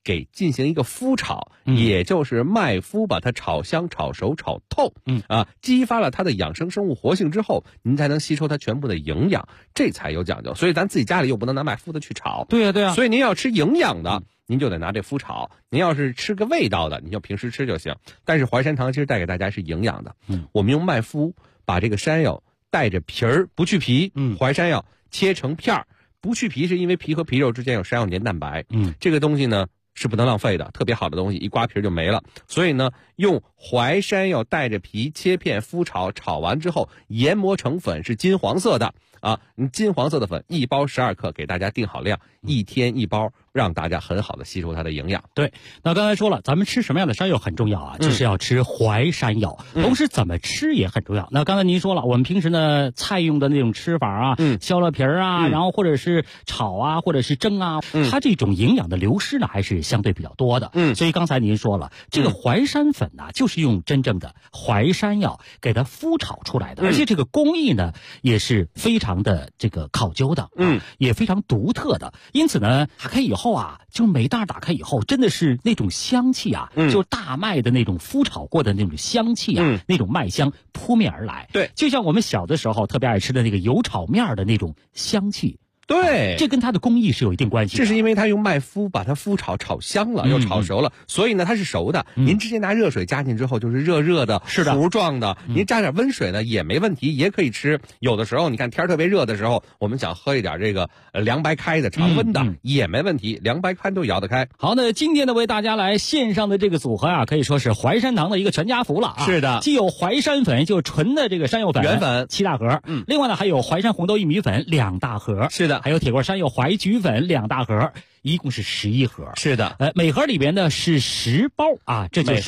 给进行一个麸炒，也就是麦麸把它炒香、炒熟、炒透，激发了它的养生生物活性之后，您才能吸收它全部的营养，这才有讲究。所以咱自己家里又不能拿麦麸的去炒， 对呀。 所以您要吃营养的，您就得拿这麸炒；您要是吃个味道的，您就平时吃就行。但是淮山糖其实带给大家是营养的，我们用麦麸把这个山药带着皮儿不去皮，淮山药切成片儿，不去皮是因为皮和皮肉之间有山药黏蛋白，这个东西呢是不能浪费的，特别好的东西一刮皮就没了。所以呢，用淮山药带着皮切片麸炒，炒完之后研磨成粉，是金黄色的金黄色的粉1包12克，给大家定好量，1天1包，让大家很好的吸收它的营养。 对，那刚才说了，咱们吃什么样的山药很重要啊，就是要吃淮山药，同时怎么吃也很重要。那刚才您说了，我们平时呢菜用的那种吃法啊，削了皮儿啊，然后或者是炒啊，或者是蒸啊，它这种营养的流失呢还是相对比较多的。所以刚才您说了，这个淮山粉呢，就是用真正的淮山药给它麸炒出来的，而且这个工艺呢也是非常的这个考究的，也非常独特的。因此呢，打开以后啊，就每袋打开以后，真的是那种香气啊，就大麦的那种麸炒过的那种香气啊，那种麦香扑面而来。 对， 就像我们小的时候特别爱吃的那个油炒面的那种香气。 对， 这跟它的工艺是有一定关系的。 这是因为它用麦麸把它麸炒香了，又炒熟了，所以呢它是熟的。您直接拿热水加进之后就是热热的糊状的，您加点温水呢也没问题，也可以吃。有的时候你看天特别热的时候，我们想喝一点这个凉白开的常温的也没问题，凉白开都摇得开。 好，那今天呢为大家来线上的这个组合啊，可以说是淮山堂的一个全家福了啊。 是的， 既有淮山粉，就是纯的这个山药粉原粉 7大盒，另外呢还有淮山红豆薏米粉2大盒， 是的， 还有铁罐山药淮菊粉2大盒，一共是11盒。 是的， 每盒里边呢是10包啊，这就是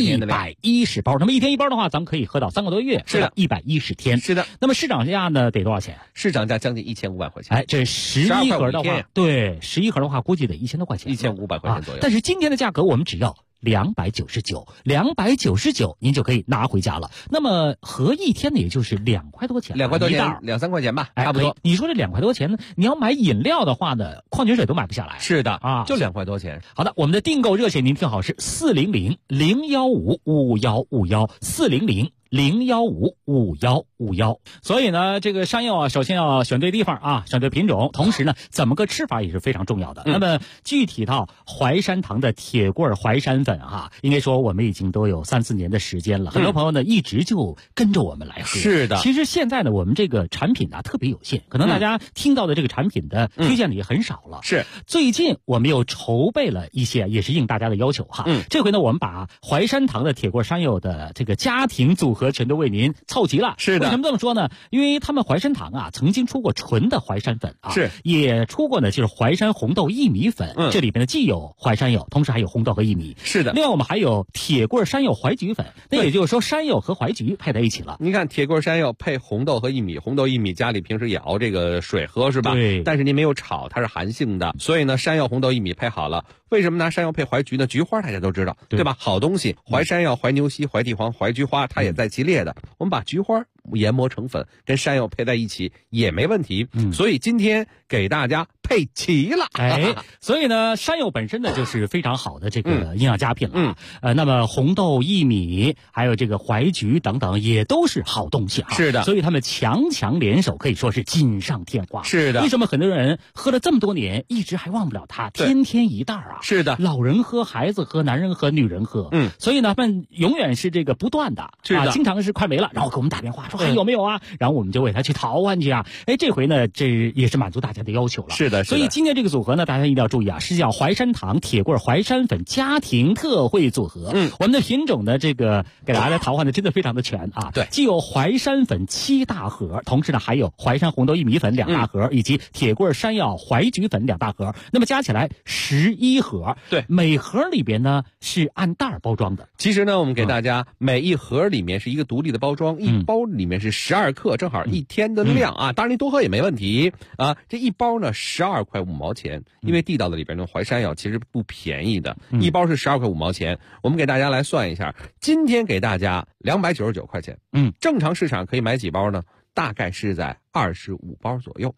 110包。那么1天1包的话，咱们可以喝到3个多月， 是的 ，110天。 是的。 那么市场价呢得多少钱？ 市场价将近1500块钱。 这11盒的话，对，11盒的话估计得1000多块钱 ，1500块钱左右。 但是今天的价格我们只要299，您就可以拿回家了。那么合1天呢，也就是2块多钱，2 块多钱，2、3块钱吧，差不多。 你说这2块多钱呢？你要买饮料的话呢，矿泉水都买不下来。 是的啊，就2块多钱。 好的，我们的订购热线您听好，是400-015-5151，400-015-5151。所以呢，这个山药啊，首先要选对地方啊，选对品种，同时呢，怎么个吃法也是非常重要的。那么具体到淮山堂的铁棍淮山粉啊，应该说我们已经都有3、4年的时间了，很多朋友呢一直就跟着我们来喝。 是的， 其实现在呢，我们这个产品呢特别有限，可能大家听到的这个产品的推荐的也很少了。 是， 最近我们又筹备了一些，也是应大家的要求哈。这回呢，我们把淮山堂的铁棍山药的这个家庭组合全都为您凑齐了。 是的， 为什么这么说呢？因为他们淮山堂啊，曾经出过纯的淮山粉啊， 是， 也出过呢，就是淮山红豆薏米粉。这里边呢既有淮山药，同时还有红豆和薏米。 是的。 另外我们还有铁棍山药淮菊粉，那也就是说山药和淮菊配在一起了。 您看铁棍山药配红豆和薏米，红豆薏米家里平时也熬这个水喝是吧？ 对。 但是您没有炒，它是寒性的，所以呢，山药、红豆、薏米配好了。为什么拿山药配淮菊呢？菊花大家都知道，对吧？好东西，淮山药、淮牛膝、淮地黄、淮菊花，它也在其列的。我们把菊花研磨成粉，跟山药配在一起也没问题。所以今天给大家配齐了。 所以呢，山药本身呢就是非常好的这个营养佳品了。那么红豆、薏米，还有这个淮菊等等，也都是好东西啊。 是的。 所以他们强强联手，可以说是锦上添花。 是的。 为什么很多人喝了这么多年，一直还忘不了它？天天一袋啊。 是的。 老人喝，孩子喝，男人喝，女人喝。所以呢，他们永远是这个不断的。 是的。 经常是快没了，然后给我们打电话说还有没有啊？然后我们就为他去淘换去啊。这回呢，这也是满足大家的要求了。 是的。 所以今天这个组合呢，大家一定要注意啊，是叫淮山堂铁棍淮山粉家庭特惠组合。我们的品种呢，这个给大家来淘换的真的非常的全啊。 对， 既有淮山粉7大盒，同时呢还有淮山红豆薏米粉2大盒，以及铁棍山药淮菊粉2大盒，那么加起来11盒。 对， 每盒里边呢是按袋包装的。 其实呢，我们给大家每一盒里面是一个独立的包装，一包里面是12克，正好1天的量啊。当然您多喝也没问题啊。这一包呢12块5毛钱，因为地道的里边的淮山药其实不便宜的，一包是12块5毛钱。我们给大家来算一下，今天给大家299块钱。正常市场可以买几包呢？大概是在25包左右。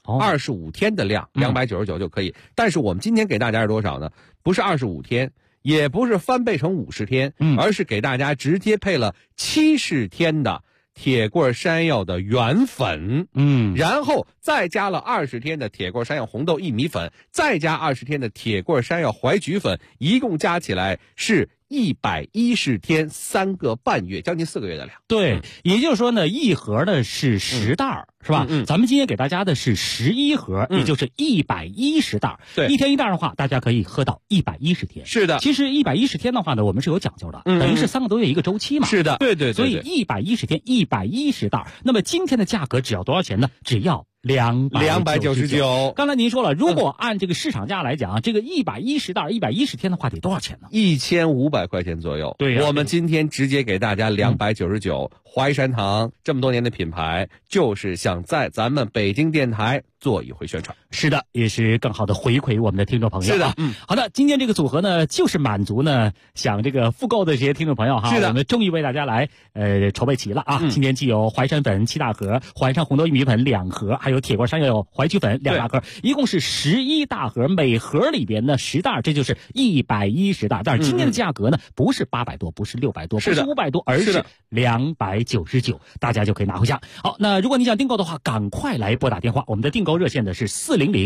25天的量，299就可以。但是我们今天给大家是多少呢？不是25天，也不是翻倍成50天，而是给大家直接配了70天的铁棍山药的原粉，然后再加了20天的铁棍山药红豆薏米粉，再加20天的铁棍山药淮菊粉，一共加起来是110天3个半月，将近4个月的量。 对，也就是说呢，一盒呢是10袋，是吧？咱们今天给大家的是11盒，也就是110袋。 对， 一天一袋的话，大家可以喝到110天。 是的， 其实110天的话呢，我们是有讲究的，等于是3个多月一个周期嘛。 是的，对。 所以110天110袋，那么今天的价格只要多少钱呢？只要299。刚才您说了，如果按这个市场价来讲，这个110袋110天的话得多少钱呢 ？1500块钱左右。 对我们今天直接给大家299。淮山堂这么多年的品牌，就是想在咱们北京电台做一回宣传。 是的，也是更好的回馈我们的听众朋友。 是的， 好的，今天这个组合呢，就是满足呢想这个复购的这些听众朋友哈。 是的， 我们终于为大家来筹备齐了啊！今天既有淮山粉7大盒，淮山红豆薏米粉2盒，还有铁棍山药淮菊粉2大盒，一共是11大盒，每盒里边呢10袋，这就是110袋。但是今天的价格呢，不是800多，不是600多，不是500多，而是299，大家就可以拿回家。好，那如果你想订购的话，赶快来拨打电话，我们的订购热线的是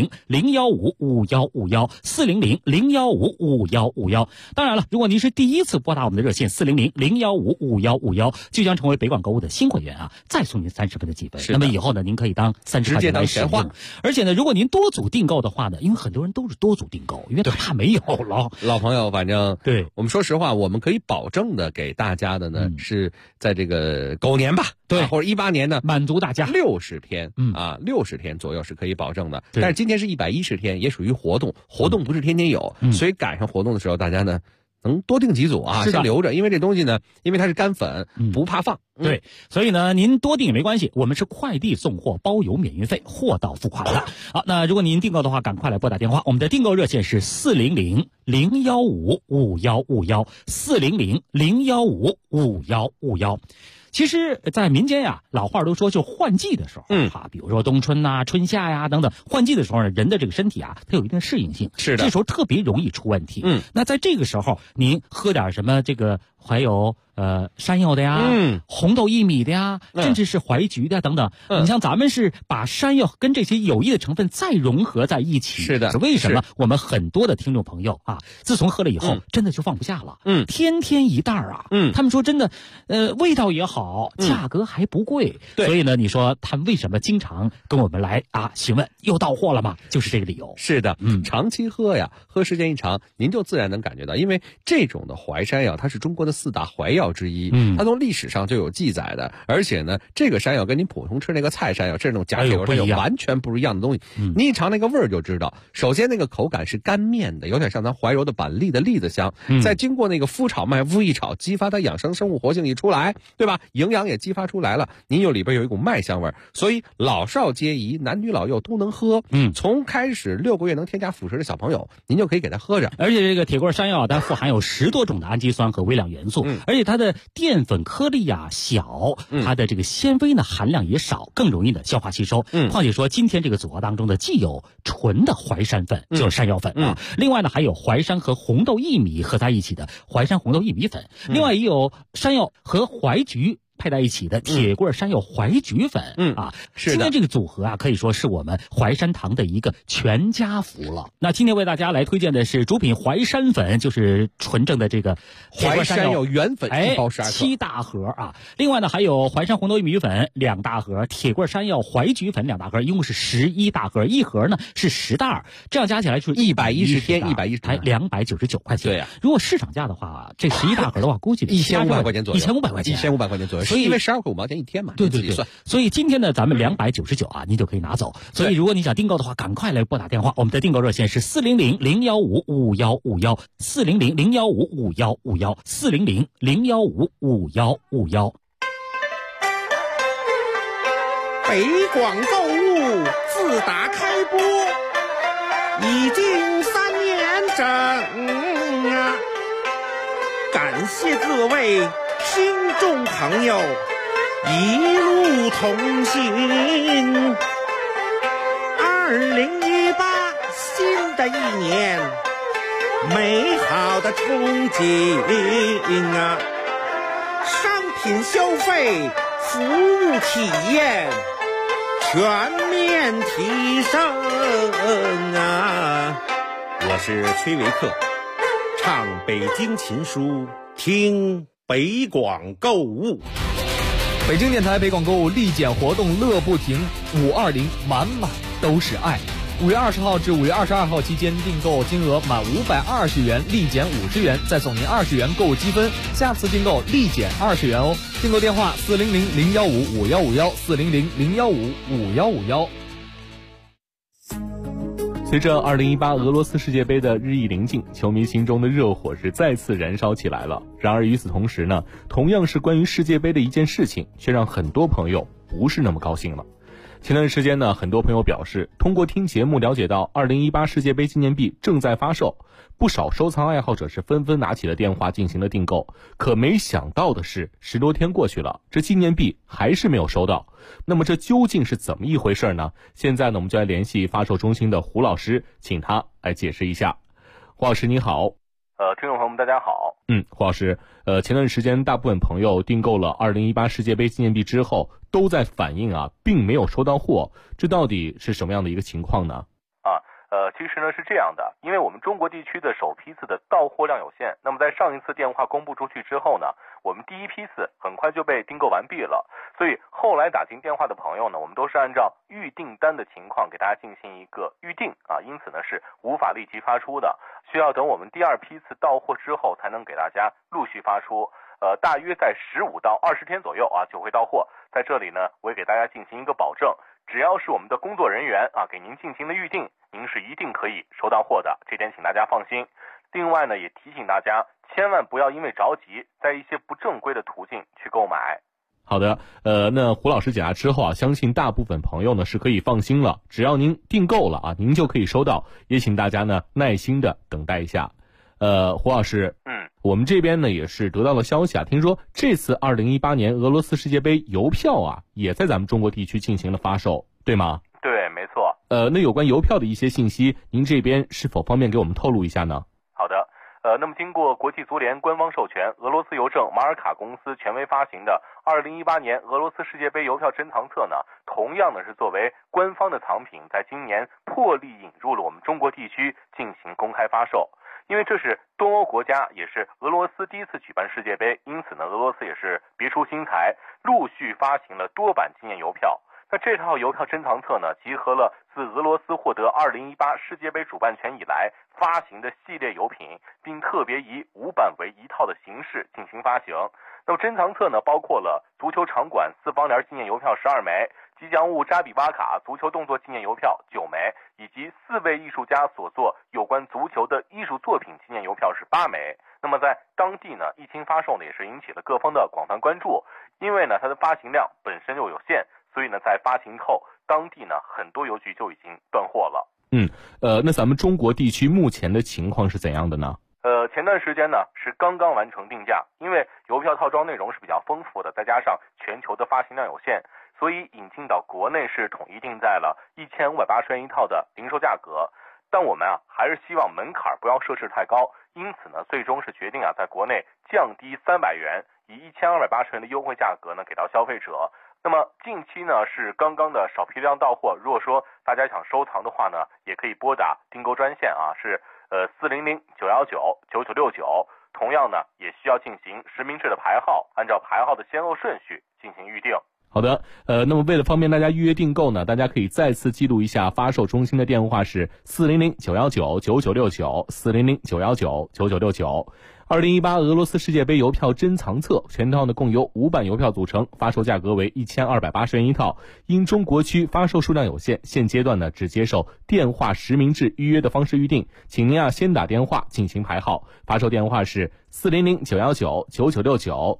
400-015-5151，400-015-5151。当然了，如果您是第一次拨打我们的热线400-015-5151，就将成为北广购物的新会员啊，再送您30分的积分。那么以后呢，您可以当30块钱来使用。而且呢，如果您多组订购的话呢，因为很多人都是多组订购，因为怕没有了。 老朋友，反正对我们说实话，我们可以保证的给大家的呢，是在这个狗年吧， 对， 或者18年呢， 满足大家 60天，60天左右是可以保证的。但是今天是110天，也属于活动不是天天有，所以赶上活动的时候，大家呢能多订几组啊，先留着，因为这东西呢，因为它是干粉，不怕放。 对，所以呢，您多订也没关系，我们是快递送货，包邮免运费，货到付款的。好，那如果您订购的话，赶快来拨打电话，我们的订购热线是400-015-5151，400-015-5151。其实，在民间呀，老话都说，就换季的时候，比如说冬春呐、春夏呀等等，换季的时候呢，人的这个身体啊，它有一定适应性， 是的， 这时候特别容易出问题。那在这个时候，您喝点什么这个还有山药的呀，红豆薏米的呀，甚至是淮菊的等等。你像咱们是把山药跟这些有益的成分再融合在一起。 是的， 为什么我们很多的听众朋友啊，自从喝了以后，真的就放不下了。天天一袋啊。他们说真的，味道也好，价格还不贵。所以呢，你说他们为什么经常跟我们来询问又到货了吗？就是这个理由。 是的，长期喝呀，喝时间一长，您就自然能感觉到，因为这种的淮山药，它是中国的4大淮药之一，它从历史上就有记载的，而且呢，这个山药跟您普通吃那个菜山药，这种假铁棍山药完全不一样的东西。你一尝那个味儿就知道，首先那个口感是干面的，有点像咱怀柔的板栗的栗子香，再经过那个麸炒麦麸一炒，激发它养生生物活性一出来，对吧？营养也激发出来了，您里边有一股麦香味，所以老少皆宜，男女老幼都能喝。从开始6个月能添加辅食的小朋友，您就可以给他喝着。 而且这个铁棍山药它富含有10多种的氨基酸和微量元素，而且它的淀粉颗粒小，它的这个纤维呢含量也少，更容易的消化吸收。况且说今天这个组合当中的既有纯的淮山粉，就是山药粉另外呢还有淮山和红豆薏米合在一起的淮山红豆薏米粉，另外也有山药和淮菊配在一起的铁棍山药淮菊粉是的。今天这个组合可以说是我们淮山堂的一个全家福了。那今天为大家来推荐的是主品淮山粉，就是纯正的这个淮山药原粉1包12克 ，7大盒另外呢还有淮山红豆薏米粉2大盒，铁棍山药淮菊粉2大盒，一共是11大盒，一盒呢是10袋，这样加起来就是 110天110 才299块钱。 对呀， 如果市场价的话，这11大盒的话，估计 1500块钱左右 ，1500块钱 ，1500块钱左右。所以因为12块5毛钱一天嘛， 对，所以今天呢，咱们299您就可以拿走。所以如果你想订购的话，赶快来拨打电话，我们的订购热线是400-015-5151，400-015-5151，400-015-5151。 北广购物自打开播已经3年整感谢各位听众朋友一路同行， 2018新的一年，美好的憧憬啊！商品消费、服务体验全面提升啊！我是崔维克，唱北京琴书，听北广购物。 北京电台北广购物立减活动乐不停，520满满都是爱。5月20号至5月22号期间，订购金额满520元立减50元，再送您20元购物积分，下次订购立减20元哦。订购电话400-015-5151，400-015-5151。 随着2018俄罗斯世界杯的日益临近，球迷心中的热火是再次燃烧起来了。然而与此同时呢，同样是关于世界杯的一件事情，却让很多朋友不是那么高兴了。前段时间呢，很多朋友表示通过听节目了解到2018世界杯纪念币正在发售，不少收藏爱好者是纷纷拿起了电话进行了订购。可没想到的是，10多天过去了，这纪念币还是没有收到。那么这究竟是怎么一回事呢？现在呢，我们就来联系发售中心的胡老师，请他来解释一下。胡老师你好。 听众朋友们大家好。 胡老师，前段时间大部分朋友订购了2018世界杯纪念币之后，都在反映并没有收到货，这到底是什么样的一个情况呢？ 其实呢是这样的，因为我们中国地区的首批次的到货量有限，那么在上一次电话公布出去之后呢，我们第一批次很快就被订购完毕了，所以后来打进电话的朋友呢，我们都是按照预订单的情况给大家进行一个预定因此呢是无法立即发出的，需要等我们第二批次到货之后才能给大家陆续发出。大约在15到20天左右就会到货。在这里呢，我也给大家进行一个保证，只要是我们的工作人员给您进行的预定，您是一定可以收到货的，这点请大家放心。另外呢，也提醒大家千万不要因为着急，在一些不正规的途径去购买。 好的，那胡老师解答之后相信大部分朋友呢是可以放心了，只要您订购了您就可以收到，也请大家呢耐心的等待一下。胡老师，我们这边呢也是得到了消息听说这次2018年俄罗斯世界杯邮票也在咱们中国地区进行了发售，对吗？ 对，没错。 那有关邮票的一些信息，您这边是否方便给我们透露一下呢？ 好的，那么经过国际足联官方授权，俄罗斯邮政马尔卡公司权威发行的2018年俄罗斯世界杯邮票珍藏册呢，同样呢是作为官方的藏品，在今年破例引入了我们中国地区进行公开发售。因为这是东欧国家，也是俄罗斯第一次举办世界杯，因此呢，俄罗斯也是别出心裁，陆续发行了多版纪念邮票。那这套邮票珍藏册呢，集合了自俄罗斯获得2018世界杯主办权以来发行的系列邮品，并特别以5版为1套的形式进行发行。那么珍藏册呢，包括了足球场馆4方联纪念邮票12枚，吉祥物扎比瓦卡足球动作纪念邮票9枚，以及4位艺术家所作有关足球的艺术作品纪念邮票是8枚。那么在当地呢，一经发售呢，也是引起了各方的广泛关注，因为呢它的发行量本身就有限，所以呢在发行后，当地呢很多邮局就已经断货了。 那咱们中国地区目前的情况是怎样的呢？ 前段时间呢是刚刚完成定价，因为邮票套装内容是比较丰富的，再加上全球的发行量有限，所以引进到国内是统一定在了1580元一套的零售价格。但我们还是希望门槛不要设置太高，因此呢最终是决定在国内降低300元，以1280元的优惠价格呢给到消费者。那么近期呢是刚刚的少批量到货，如果说大家想收藏的话呢，也可以拨打订购专线是400-919-9969，同样呢也需要进行实名制的排号，按照排号的先后顺序进行预定。 好的，那么为了方便大家预约订购呢，大家可以再次记录一下发售中心的电话是400-919-9969， 400-919-9969。2018俄罗斯世界杯邮票珍藏册全套呢共由5版邮票组成，发售价格为1280元一套。因中国区发售数量有限，现阶段呢只接受电话实名制预约的方式预定，请您先打电话进行排号，发售电话是400-919-9969，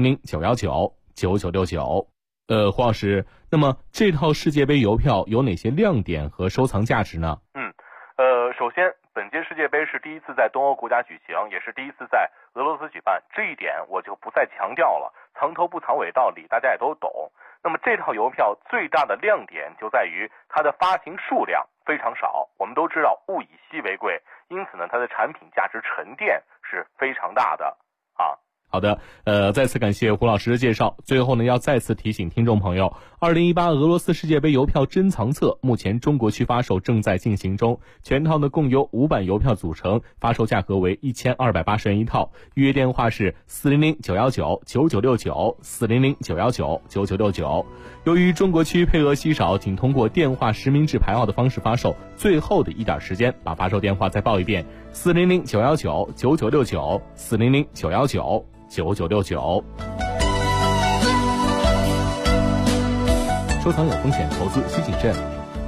400-919-9969。胡老师，那么这套世界杯邮票有哪些亮点和收藏价值呢？ 首先本届世界杯是第一次在东欧国家举行，也是第一次在俄罗斯举办，这一点我就不再强调了，藏头不藏尾道理大家也都懂。 那么这套邮票最大的亮点就在于它的发行数量非常少。我们都知道物以稀为贵，因此呢，它的产品价值沉淀是非常大的啊。 好的，再次感谢胡老师的介绍。最后呢，要再次提醒听众朋友，2018俄罗斯世界杯邮票珍藏册目前中国区发售正在进行中，全套呢共由5版邮票组成，发售价格为1280元一套，预约电话是400-919-9969，400-919-9969。由于中国区配额稀少，仅通过电话实名制排号的方式发售，最后的一点时间，把发售电话再报一遍：400-919-9969，400-919-9969。收藏有风险，投资需谨慎。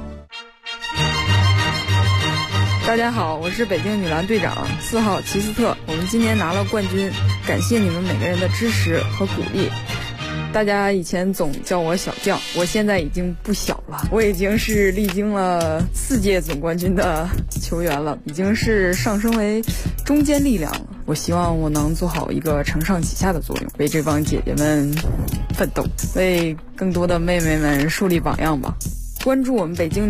大家好，我是北京女篮队长4号齐斯特，我们今年拿了冠军，感谢你们每个人的支持和鼓励。大家以前总叫我小将，我现在已经不小了，我已经是历经了4届总冠军的球员了，已经是上升为中坚力量了。我希望我能做好一个承上启下的作用，为这帮姐姐们奋斗，为更多的妹妹们树立榜样吧。关注我们北京